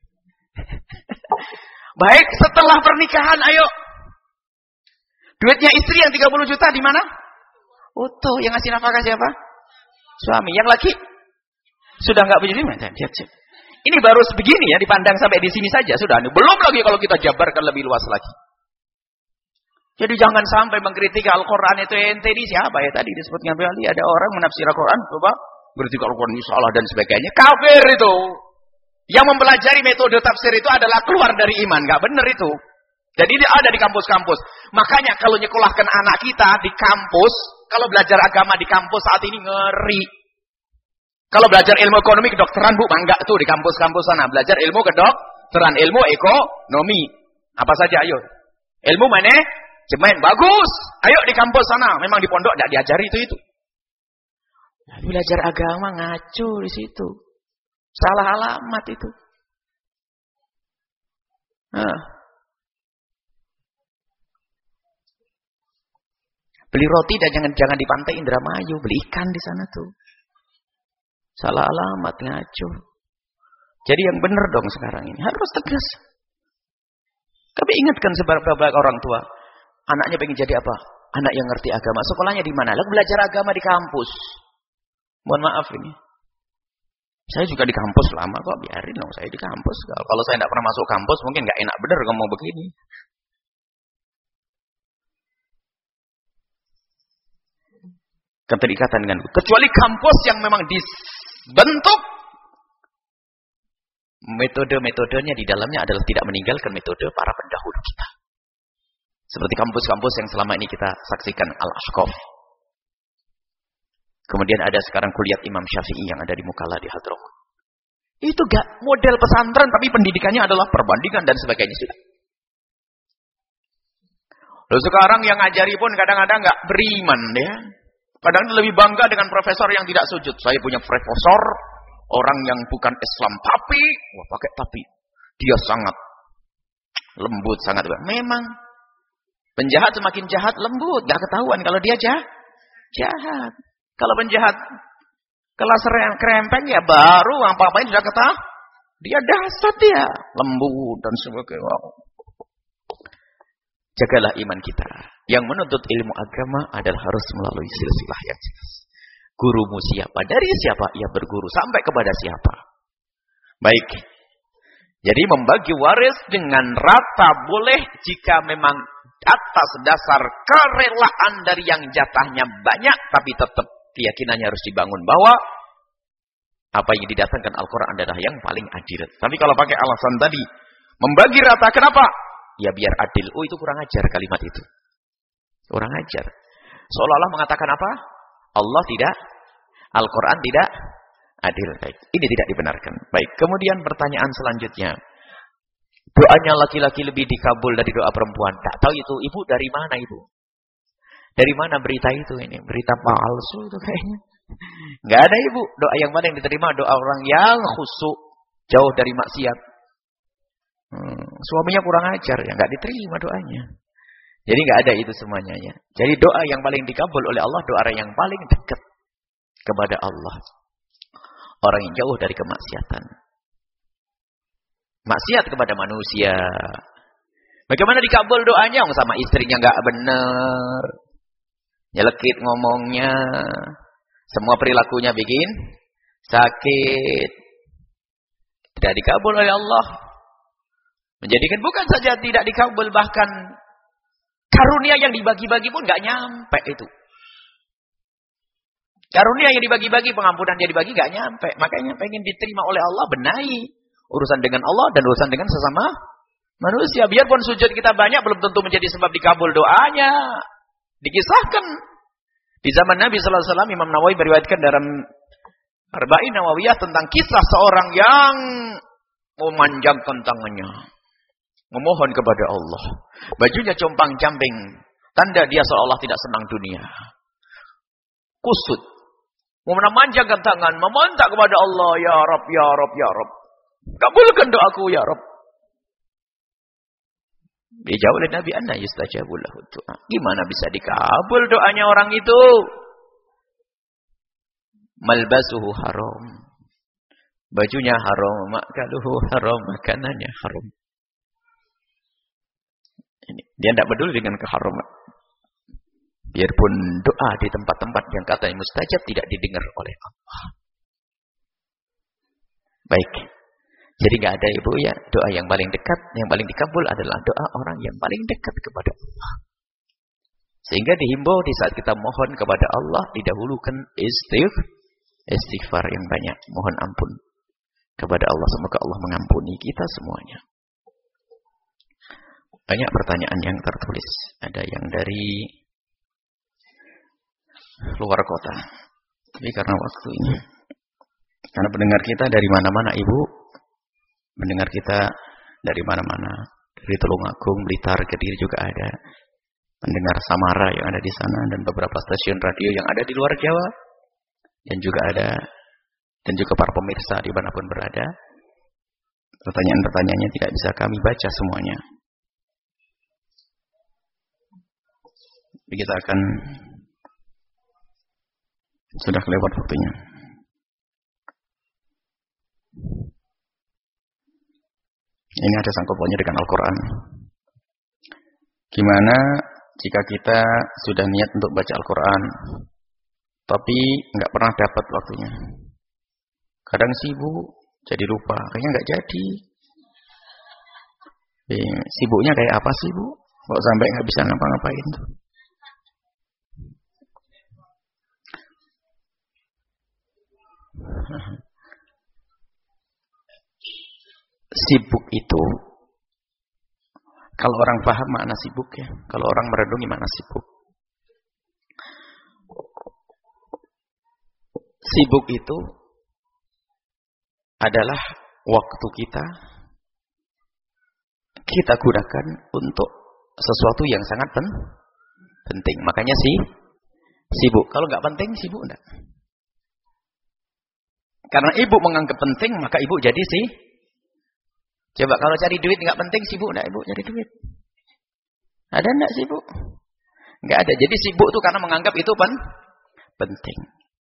Baik, setelah pernikahan ayo. Duitnya istri yang 30 juta di mana? Utuh, yang ngasih nafkah siapa? Suami. Yang laki sudah enggak punya duit. Ini baru sebegini ya, dipandang sampai di sini saja sudah. Belum lagi kalau kita jabarkan lebih luas lagi. Jadi jangan sampai mengkritik Al-Quran itu ente ini siapa ya tadi disebutnya kembali ada orang menafsir Al-Quran coba berarti Al-Quran ini salah dan sebagainya. Kafir itu. Yang mempelajari metode tafsir itu adalah keluar dari iman, enggak benar itu. Jadi dia ada di kampus-kampus. Makanya kalau nyekolahkan anak kita di kampus, kalau belajar agama di kampus saat ini ngeri. Kalau belajar ilmu ekonomi kedokteran Bu, enggak tuh di kampus-kampus sana belajar ilmu kedokteran, ilmu ekonomi. Apa saja ayo. Ilmu manajemen bagus. Ayo di kampus sana, memang di pondok enggak diajari itu. Belajar agama ngaco di situ. Salah alamat itu. Beli roti dan jangan di pantai Indramayu, beli ikan di sana tuh. Salah alamat ngaco. Jadi yang benar dong sekarang ini harus tegas. Tapi ingatkan sebagai orang tua, anaknya pengen jadi apa? Anak yang ngerti agama. Sekolahnya di mana? Lalu belajar agama di kampus. Mohon maaf ini. Saya juga di kampus lama kok, biarin dong saya di kampus. Kalau saya tidak pernah masuk kampus, mungkin nggak enak bener ngomong begini. Keterikatan dengan kecuali kampus yang memang dibentuk metode-metodenya di dalamnya adalah tidak meninggalkan metode para pendahulu kita. Seperti kampus-kampus yang selama ini kita saksikan Al-Ashqaf. Kemudian ada sekarang kuliah Imam Syafi'i yang ada di Mukalla di Hadramut. Itu gak model pesantren tapi pendidikannya adalah perbandingan dan sebagainya sudah. Lalu sekarang yang ngajari pun kadang-kadang gak beriman ya. Kadang lebih bangga dengan profesor yang tidak sujud. Saya punya profesor orang yang bukan Islam tapi pakai tapi dia sangat lembut sangat. Memang penjahat semakin jahat lembut, gak ketahuan kalau dia jahat. Kalau penjahat kelas kerempeng ya baru apa-apain sudah ketahuan. Dia dahsyat dia, lembut dan sebagainya. Jagalah iman kita. Yang menuntut ilmu agama adalah harus melalui silsilah yang jelas. Gurumu siapa? Dari siapa ia berguru? Sampai kepada siapa? Baik. Jadi membagi waris dengan rata boleh jika memang atas dasar kerelaan dari yang jatahnya banyak, tapi tetap keyakinannya harus dibangun bahwa apa yang didatangkan Al-Quran adalah yang paling adil. Tapi kalau pakai alasan tadi, membagi rata, kenapa? Ya biar adil. Oh itu kurang ajar kalimat itu. Kurang ajar. Seolah-olah mengatakan apa? Allah tidak, Al-Quran tidak adil. Baik. Ini tidak dibenarkan. Baik. Kemudian pertanyaan selanjutnya. Doanya laki-laki lebih dikabul dari doa perempuan. Tak tahu itu ibu dari mana ibu? Dari mana berita itu ini? Berita palsu itu kayaknya. Enggak ada ibu. Doa yang paling diterima doa orang yang khusyuk, jauh dari maksiat. Suaminya kurang ajar ya, enggak diterima doanya. Jadi enggak ada itu semuanya ya. Jadi doa yang paling dikabul oleh Allah doa orang yang paling dekat kepada Allah. Orang yang jauh dari kemaksiatan. Maksiat kepada manusia. Bagaimana dikabul doanya? Sama istrinya enggak benar. Nyelekit ngomongnya. Semua perilakunya bikin sakit. Tidak dikabul oleh Allah. Menjadikan bukan saja tidak dikabul, bahkan karunia yang dibagi-bagi pun enggak nyampe itu. Karunia yang dibagi-bagi, pengampunan yang dibagi enggak nyampe. Makanya pengen diterima oleh Allah, benahi urusan dengan Allah dan urusan dengan sesama manusia. Biarpun sujud kita banyak belum tentu menjadi sebab dikabul doanya. Dikisahkan di zaman Nabi sallallahu alaihi wasallam, Imam Nawawi meriwayatkan dalam Arba'in Nawawiyah tentang kisah seorang yang memanjangkan tangannya, memohon kepada Allah. Bajunya compang-camping, tanda dia seolah tidak senang dunia. Kusut, memanjangkan tangan, meminta kepada Allah, ya Rabb, ya Rabb, ya Rabb, kabulkan doaku ya Rabb. Dijawab oleh Nabi, anna yustajabu lahu du'a. Gimana bisa dikabul doanya orang itu? Malbasuhu haram. Bajunya haram, makaluhu haram, makanannya haram. Dia tidak peduli dengan keharaman. Biarpun doa di tempat-tempat yang katanya mustajab tidak didengar oleh Allah. Baik. Jadi enggak ada ibu ya, doa yang paling dekat, yang paling dikabul adalah doa orang yang paling dekat kepada Allah. Sehingga dihimbau di saat kita mohon kepada Allah, didahulukan istighfar yang banyak, mohon ampun kepada Allah. Semoga Allah mengampuni kita semuanya. Banyak pertanyaan yang tertulis. Ada yang dari luar kota. Tapi karena waktu ini, karena pendengar kita dari mana-mana ibu, mendengar kita dari mana-mana, dari Tulungagung, Blitar, Kediri juga ada. Pendengar Samara yang ada di sana dan beberapa stasiun radio yang ada di luar Jawa, dan juga ada, dan juga para pemirsa dimanapun berada. Pertanyaan-pertanyaannya tidak bisa kami baca semuanya. Kita akan, sudah kelewat waktunya. Ini ada sangkut pautnya dengan Al-Quran. Gimana jika kita sudah niat untuk baca Al-Quran, tapi nggak pernah dapat waktunya? Kadang sibuk, jadi lupa. Kayaknya nggak jadi. Sibuknya kayak apa sih Bu? Kok sampai nggak bisa ngapa-ngapain tuh? Sibuk itu, kalau orang paham makna sibuk ya, kalau orang merenungi makna sibuk. Sibuk itu adalah waktu kita gunakan untuk sesuatu yang sangat penting. Makanya sibuk. Kalau nggak penting, sibuk enggak. Karena ibu menganggap penting, maka ibu jadi Coba kalau cari duit nggak penting, sibuk enggak ibu cari duit? Ada enggak sibuk? Nggak ada. Jadi sibuk itu karena menganggap itu penting.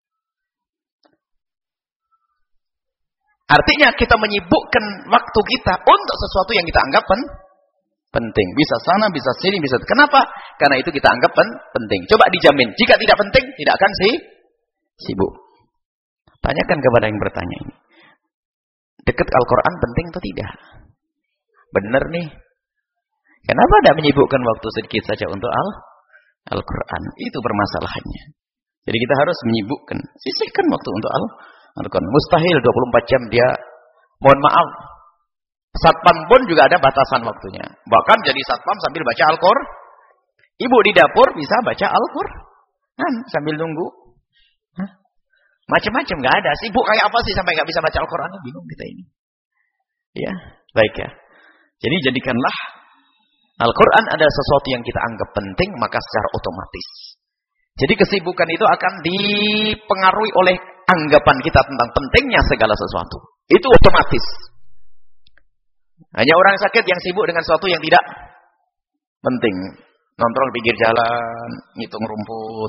Artinya kita menyibukkan waktu kita untuk sesuatu yang kita anggap penting. Bisa sana, bisa sini, bisa. Kenapa? Karena itu kita anggap penting. Coba dijamin, jika tidak penting, tidak akan sibuk. Tanyakan kepada yang bertanya ini. Dekat Al-Quran penting atau tidak? Benar nih. Kenapa tidak menyibukkan waktu sedikit saja untuk Al-Quran? Itu permasalahannya. Jadi kita harus menyibukkan. Sisihkan waktu untuk Al-Quran. Mustahil 24 jam dia, mohon maaf, satpam pun juga ada batasan waktunya. Bahkan jadi satpam sambil baca Al-Quran. Ibu di dapur bisa baca Al-Quran sambil nunggu. Macam-macam nggak ada. Sibuk kayak apa sih sampai nggak bisa baca Al-Quran? Bingung kita ini. Ya, baik ya. Jadi jadikanlah Al-Quran adalah sesuatu yang kita anggap penting, maka secara otomatis. Jadi kesibukan itu akan dipengaruhi oleh anggapan kita tentang pentingnya segala sesuatu. Itu otomatis. Hanya orang sakit yang sibuk dengan sesuatu yang tidak penting. Nongkrong di pinggir jalan, ngitung rumput.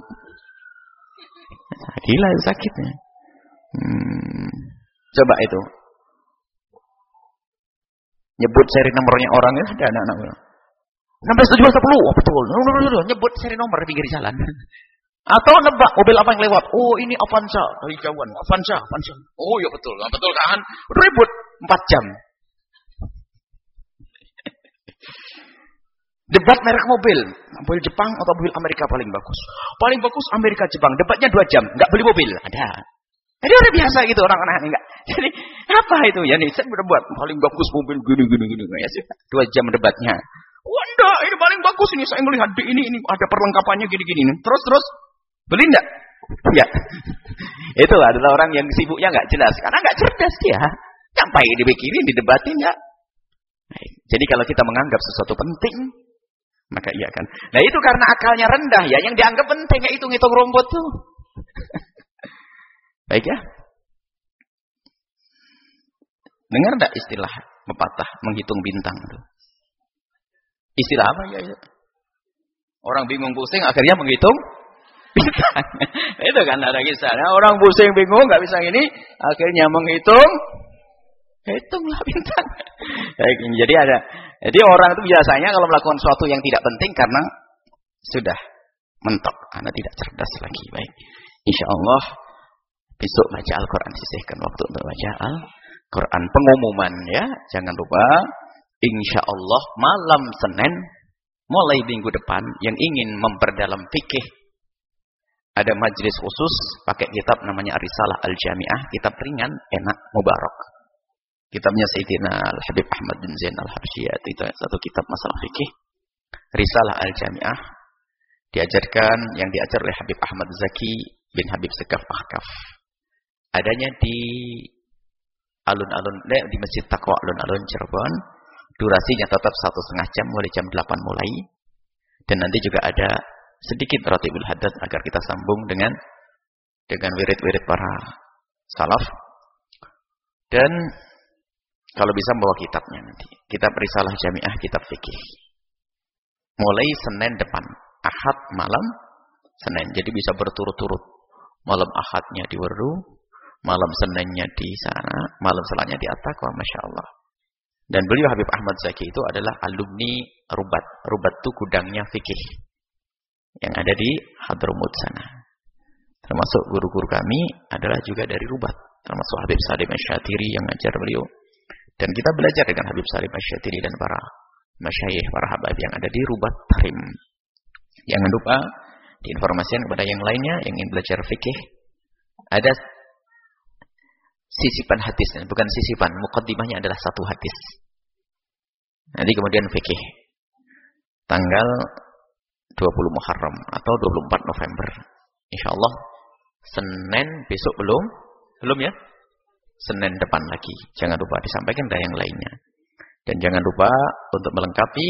Gila itu sakitnya. Coba itu. Nyebut seri nomornya orang, ya ada anak-anak. 16, 17, 10. Oh, betul. Nyebut seri nomor di pinggir jalan. Atau nebak mobil apa yang lewat. Oh, ini Avanza dari jauhan. Avanza. Oh, ya betul. Betul kan? Ribut 4 jam. Debat merek mobil Jepang atau mobil Amerika paling bagus. Paling bagus Amerika Jepang. Debatnya 2 jam. Enggak beli mobil. Ada. Jadi orang biasa gitu orang-orang enggak. Jadi apa itu? Ya nih saya udah buat paling bagus mobil gini. Ya sih. 2 jam debatnya. Wah, enggak, ini paling bagus ini. Saya melihat ini ada perlengkapannya gini-gini. Terus beli enggak? Ya. Itu adalah orang yang sibuknya enggak jelas karena enggak cerdas dia. Sampai dibikinin, didebatin ya. Jadi kalau kita menganggap sesuatu penting, maka iya kan. Nah itu karena akalnya rendah ya. Yang dianggap penting ya itu ngitung rumput tuh. Baik ya. Dengar enggak istilah pepatah menghitung bintang itu? Istilah apa ya itu? Orang bingung pusing akhirnya menghitung bintang. Itu kan ada kisahnya. Orang pusing bingung nggak bisa ini akhirnya menghitung. Hitunglah bintang. Jadi orang itu biasanya kalau melakukan sesuatu yang tidak penting karena sudah mentok, karena tidak cerdas lagi. Baik. Insya Allah besok baca Al-Quran, sisihkan waktu untuk baca Al-Quran. Pengumuman ya, jangan lupa. Insya Allah malam Senin mulai minggu depan yang ingin memperdalam fikih ada majelis khusus pakai kitab namanya Risalah Al-Jami'ah, kitab ringan, enak, mubarak. Kitabnya Sayyidina Al-Habib Ahmad bin Zain Al-Habsyiyat, itu satu kitab masalah fikih. Risalah Al-Jami'ah diajarkan yang diajar oleh Habib Ahmad Zaki bin Habib Sekaf Ahkaf. Adanya di alun-alun di Masjid Taqwa alun-alun Cirebon. Durasinya tetap 1,5 jam mulai jam 8 mulai. Dan nanti juga ada sedikit ratibul hadas agar kita sambung dengan wirid-wirid para salaf. Dan kalau bisa bawa kitabnya nanti. Kitab Risalah Jami'ah, kitab fikih. Mulai Senin depan, Ahad malam Senin. Jadi bisa berturut-turut. Malam Ahadnya di Werdu, malam Seninnya di sana, malam selanjutnya di At-Taqwa, Masya Allah. Dan beliau Habib Ahmad Zaki itu adalah alumni Rubat. Rubat itu gudangnya fikih yang ada di Hadramut sana. Termasuk guru-guru kami adalah juga dari Rubat. Termasuk Habib Salim Asy-Syatiri yang ngajar beliau. Dan kita belajar dengan Habib Salim Asy-Syatiri dan para masyayikh, para habaib yang ada di Rubat Tarim. Jangan lupa diinformasikan kepada yang lainnya yang ingin belajar fikih. Ada sisipan hadisnya, bukan sisipan, muqaddimahnya adalah 1 hadis. Nanti kemudian fikih. Tanggal 20 Muharram atau 24 November. Insyaallah Senin besok belum ya? Senin depan lagi. Jangan lupa disampaikan ke yang lainnya. Dan jangan lupa untuk melengkapi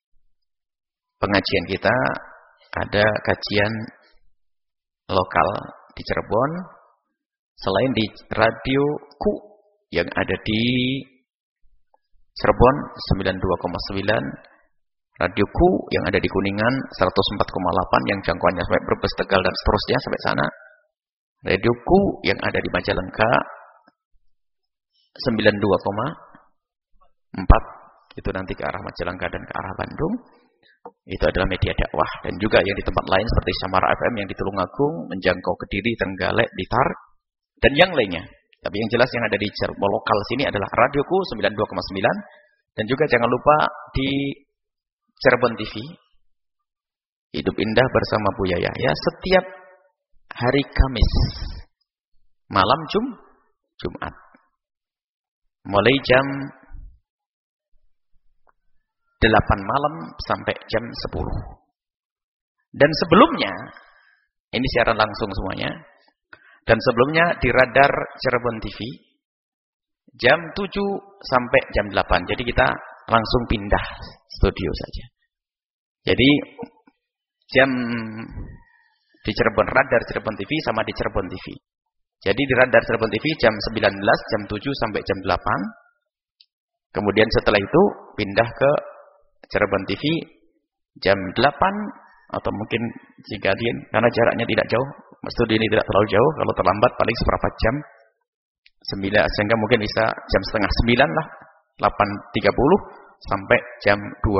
pengajian kita ada kajian lokal di Cirebon. Selain di Radio Ku yang ada di Cirebon 92,9, Radio Ku yang ada di Kuningan 104,8 yang jangkauannya sampai Brebes, Tegal dan seterusnya sampai sana. Radio Ku yang ada di Majalengka 92,4 itu nanti ke arah Majalengka dan ke arah Bandung. Itu adalah media dakwah. Dan juga yang di tempat lain seperti Samara FM yang di Tulungagung menjangkau Kediri, Trenggalek, Blitar dan yang lainnya. Tapi yang jelas yang ada di Cirebon lokal sini adalah Radioku 92,9 dan juga jangan lupa di Cirebon TV Hidup Indah bersama Bu Yaya ya setiap hari Kamis malam Jumat mulai jam 8 malam sampai jam 10. Dan sebelumnya ini siaran langsung semuanya. Dan sebelumnya di Radar Cirebon TV jam 7 sampai jam 8. Jadi kita langsung pindah studio saja. Jadi jam di Cirebon, radar Cirebon TV sama di Cirebon TV. Jadi di radar Cirebon TV jam 19, jam 7 sampai jam 8. Kemudian setelah itu pindah ke Cirebon TV jam 8 atau mungkin jika dia, karena jaraknya tidak jauh, studi ini tidak terlalu jauh, kalau terlambat paling seperempat jam 9, sehingga mungkin bisa jam setengah 9 lah, 8.30 sampai jam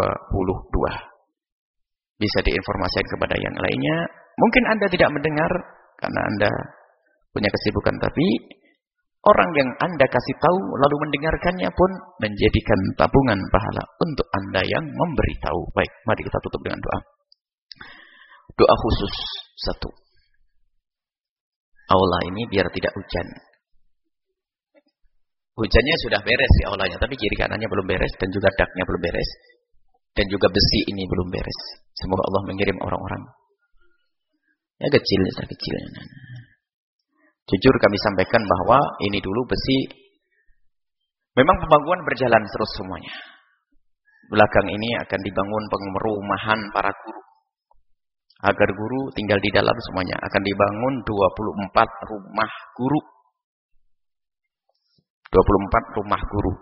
22. Bisa diinformasikan kepada yang lainnya. Mungkin Anda tidak mendengar karena Anda punya kesibukan, tapi orang yang Anda kasih tahu lalu mendengarkannya pun menjadikan tabungan pahala untuk Anda yang memberitahu. Baik, mari kita tutup dengan doa. Doa khusus 1. Aula ini biar tidak hujan. Hujannya sudah beres di aulanya, tapi kiri kanannya belum beres dan juga daknya belum beres. Dan juga besi ini belum beres. Semoga Allah mengirim orang-orang. Ya kecil. Jujur kami sampaikan bahwa ini dulu besi. Memang pembangunan berjalan terus semuanya. Belakang ini akan dibangun perumahan para guru. Agar guru tinggal di dalam semuanya. Akan dibangun 24 rumah guru. 24 rumah guru.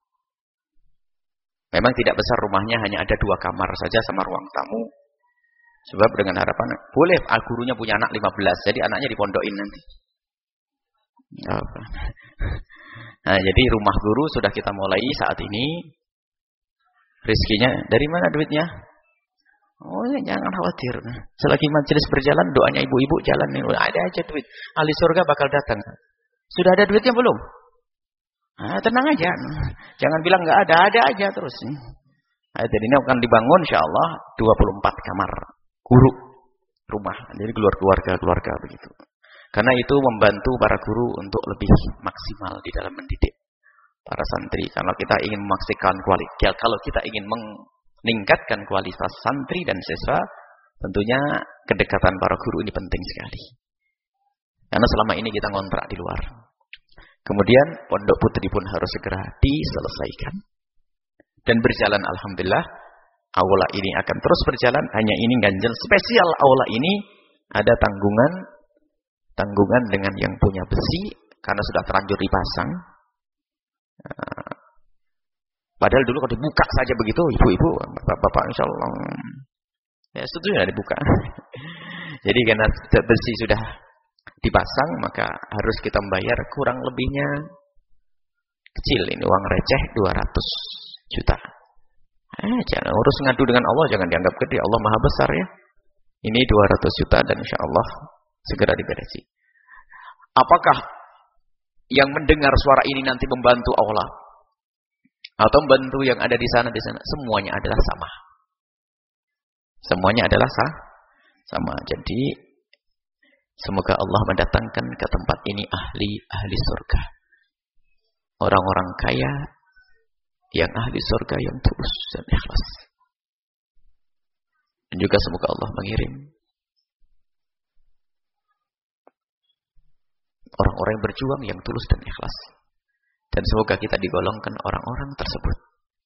Memang tidak besar rumahnya, hanya ada 2 kamar saja sama ruang tamu. Sebab dengan harapan, boleh gurunya punya anak 15, jadi anaknya dipondokin nanti. Nah, jadi rumah guru sudah kita mulai saat ini. Rizkinya, dari mana duitnya? Oh ya, jangan khawatir. Selagi majelis berjalan, doanya ibu-ibu jalan. Ada aja duit. Ahli surga bakal datang. Sudah ada duitnya belum? Nah, tenang aja. Jangan bilang nggak ada aja terus. Nah, jadi ini akan dibangun insyaallah 24 kamar guru rumah. Jadi keluarga begitu. Karena itu membantu para guru untuk lebih maksimal di dalam mendidik para santri. Kalau kita ingin memaksimalkan kualitas, kalau kita ingin meningkatkan kualitas santri dan siswa, tentunya kedekatan para guru ini penting sekali. Karena selama ini kita ngontrak di luar. Kemudian pondok putri pun harus segera diselesaikan. Dan berjalan alhamdulillah. Aula ini akan terus berjalan. Hanya ini ganjel spesial aula ini ada tanggungan dengan yang punya besi. Karena sudah terlanjur dipasang. Padahal dulu kalau dibuka saja begitu. Ibu-ibu, bapak-bapak insya Allah. Ya setuju ya dibuka. Jadi karena besi sudah dipasang, maka harus kita membayar kurang lebihnya kecil, ini uang receh 200 juta. Jangan urus ngadu dengan Allah, jangan dianggap gede, Allah maha besar ya. Ini 200 juta dan insya Allah segera diberesi. Apakah yang mendengar suara ini nanti membantu Allah atau membantu yang ada di sana? Semuanya adalah sama. Semuanya adalah sama. Jadi semoga Allah mendatangkan ke tempat ini ahli surga. Orang-orang kaya yang ahli surga yang tulus dan ikhlas. Dan juga semoga Allah mengirim orang-orang yang berjuang yang tulus dan ikhlas. Dan semoga kita digolongkan orang-orang tersebut.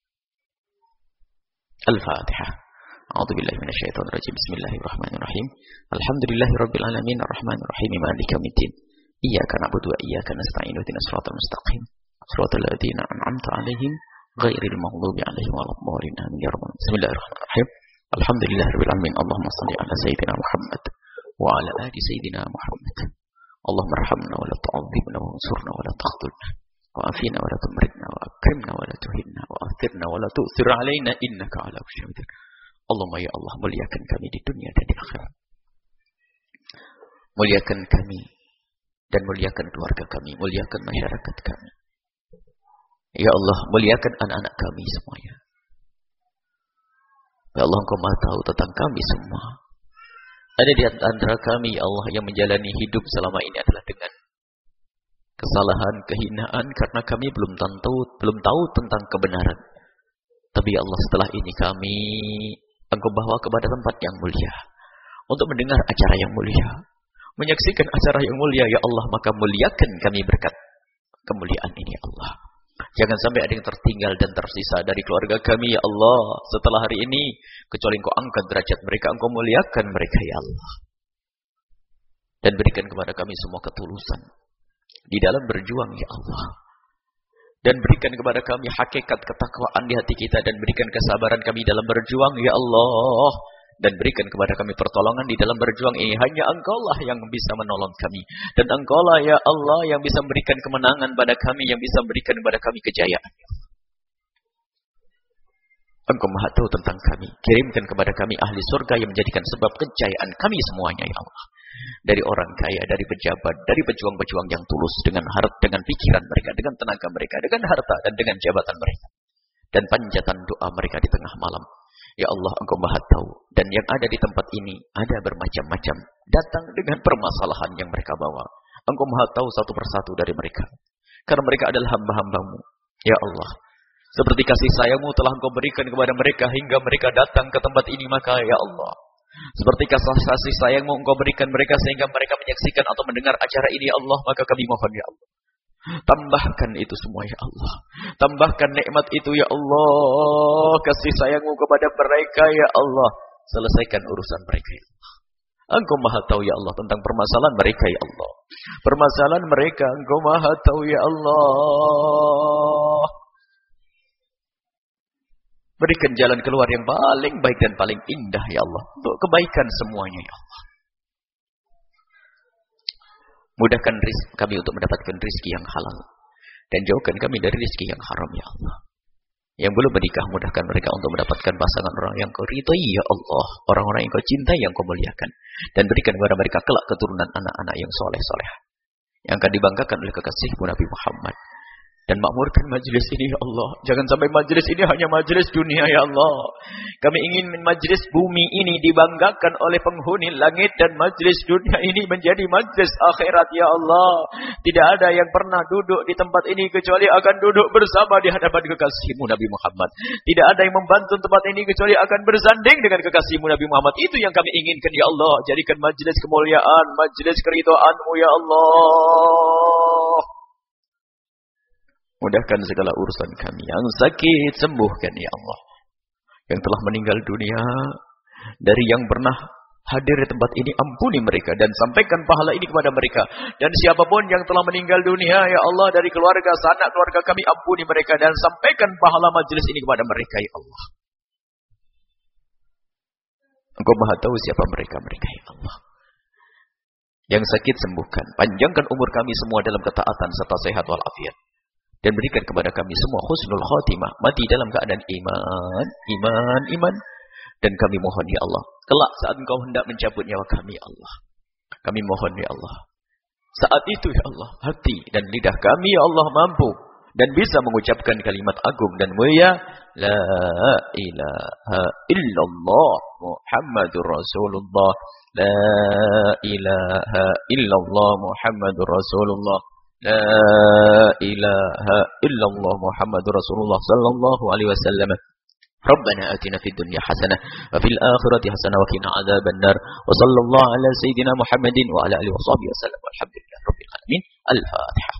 Al-Fatihah. A'udzu billahi minasyaitonir rajim. Bismillahirrahmanirrahim. Alhamdulillahirabbil alamin arrahmanir rahim maliki yaumiddin. Iyyaka na'budu wa iyyaka nasta'in ihdinas siratal mustaqim. Shiratal ladzina an'amta 'alaihim ghairil maghdubi 'alaihim waladdallin. Amin ya rabbal alamin. Bismillahirrahmanirrahim. Alhamdulillahirabbil alamin. Allahumma shalli ala sayyidina Muhammad wa ala ali sayyidina Muhammad. Allahumma arhamna wa la tu'adzibna wa ansurna wa la taqtulna. Wa afina wa la tumritna wa akrimna wa la tuhinna wa athirna wa la tu'thir 'alaina innaka 'ala kulli syai'in qadir. Allahumma ya Allah, muliakan kami di dunia dan di akhirat. Muliakan kami dan muliakan keluarga kami, muliakan masyarakat kami. Ya Allah, muliakan anak-anak kami semuanya. Ya Allah, Engkau Maha tahu tentang kami semua. Ada di antara kami, ya Allah, yang menjalani hidup selama ini adalah dengan kesalahan, kehinaan, karena kami belum tahu tentang kebenaran. Tapi ya Allah, setelah ini kami Engkau bawa kepada tempat yang mulia untuk mendengar acara yang mulia, menyaksikan acara yang mulia. Ya Allah, maka muliakan kami berkat kemuliaan ini, Allah. Jangan sampai ada yang tertinggal dan tersisa dari keluarga kami, ya Allah. Setelah hari ini, kecuali Engkau angkat derajat mereka, Engkau muliakan mereka, ya Allah. Dan berikan kepada kami semua ketulusan di dalam berjuang, ya Allah. Dan berikan kepada kami hakikat ketakwaan di hati kita. Dan berikan kesabaran kami dalam berjuang, ya Allah. Dan berikan kepada kami pertolongan di dalam berjuang ini. Hanya Engkaulah yang bisa menolong kami. Dan Engkaulah, ya Allah, yang bisa memberikan kemenangan pada kami. Yang bisa memberikan kepada kami kejayaan. Engkau Maha tahu tentang kami. Kirimkan kepada kami ahli surga yang menjadikan sebab kejayaan kami semuanya, ya Allah. Dari orang kaya, dari pejabat, dari pejuang-pejuang yang tulus. Dengan dengan pikiran mereka, dengan tenaga mereka, dengan harta dan dengan jabatan mereka. Dan panjatan doa mereka di tengah malam. Ya Allah, Engkau Maha tahu. Dan yang ada di tempat ini ada bermacam-macam. Datang dengan permasalahan yang mereka bawa. Engkau Maha tahu satu persatu dari mereka. Karena mereka adalah hamba-hambamu. Ya Allah, seperti kasih sayangmu telah Engkau berikan kepada mereka hingga mereka datang ke tempat ini, maka ya Allah, seperti kasih sayangmu Engkau berikan mereka sehingga mereka menyaksikan atau mendengar acara ini, ya Allah, maka kami mohon, ya Allah, tambahkan itu semua, ya Allah. Tambahkan nikmat itu, ya Allah. Kasih sayangmu kepada mereka, ya Allah. Selesaikan urusan mereka, ya Allah. Engkau Maha tahu, ya Allah, tentang permasalahan mereka, ya Allah. Permasalahan mereka Engkau Maha tahu, ya Allah. Berikan jalan keluar yang paling baik dan paling indah, ya Allah. Untuk kebaikan semuanya, ya Allah. Mudahkan rizki kami untuk mendapatkan rizki yang halal. Dan jauhkan kami dari rizki yang haram, ya Allah. Yang belum menikah, mudahkan mereka untuk mendapatkan pasangan orang yang Kau ridhai, ya Allah. Orang-orang yang Kau cintai, yang Kau muliakan. Dan berikan kepada mereka kelak keturunan anak-anak yang soleh-soleh. Yang akan dibanggakan oleh kekasih-Mu Nabi Muhammad. Dan makmurkan majlis ini, ya Allah. Jangan sampai majlis ini hanya majlis dunia, ya Allah. Kami ingin majlis bumi ini dibanggakan oleh penghuni langit. Dan majlis dunia ini menjadi majlis akhirat, ya Allah. Tidak ada yang pernah duduk di tempat ini kecuali akan duduk bersama di hadapan kekasih-Mu Nabi Muhammad. Tidak ada yang membantu tempat ini kecuali akan bersanding dengan kekasih-Mu Nabi Muhammad. Itu yang kami inginkan, ya Allah. Jadikan majlis kemuliaan, majlis keridhaan-Mu, ya Allah. Mudahkan segala urusan kami. Yang sakit, sembuhkan, ya Allah. Yang telah meninggal dunia, dari yang pernah hadir di tempat ini, ampuni mereka. Dan sampaikan pahala ini kepada mereka. Dan siapapun yang telah meninggal dunia, ya Allah, dari keluarga, sanak keluarga kami, ampuni mereka. Dan sampaikan pahala majelis ini kepada mereka, ya Allah. Engkau Maha tahu siapa mereka, ya Allah. Yang sakit, sembuhkan. Panjangkan umur kami semua dalam ketaatan serta sehat walafiat. Dan berikan kepada kami semua husnul khatimah. Mati dalam keadaan iman. Dan kami mohon, ya Allah, kelak saat Engkau hendak mencabut nyawa kami, ya Allah, kami mohon, ya Allah, saat itu, ya Allah, hati dan lidah kami, ya Allah, mampu dan bisa mengucapkan kalimat agung dan mulia, La ilaha illallah Muhammadur Rasulullah. La ilaha illallah Muhammadur Rasulullah. La ilaha illallah Muhammadur Rasulullah sallallahu alaihi wasallam. Rabbana atina fid dunya hasanah wa fil akhirati hasanah wa qina adzabannar. Wa sallallahu ala sayidina Muhammadin wa ala alihi washabihi wasallam. Walhamdulillahirabbil alamin. Al-Fatihah.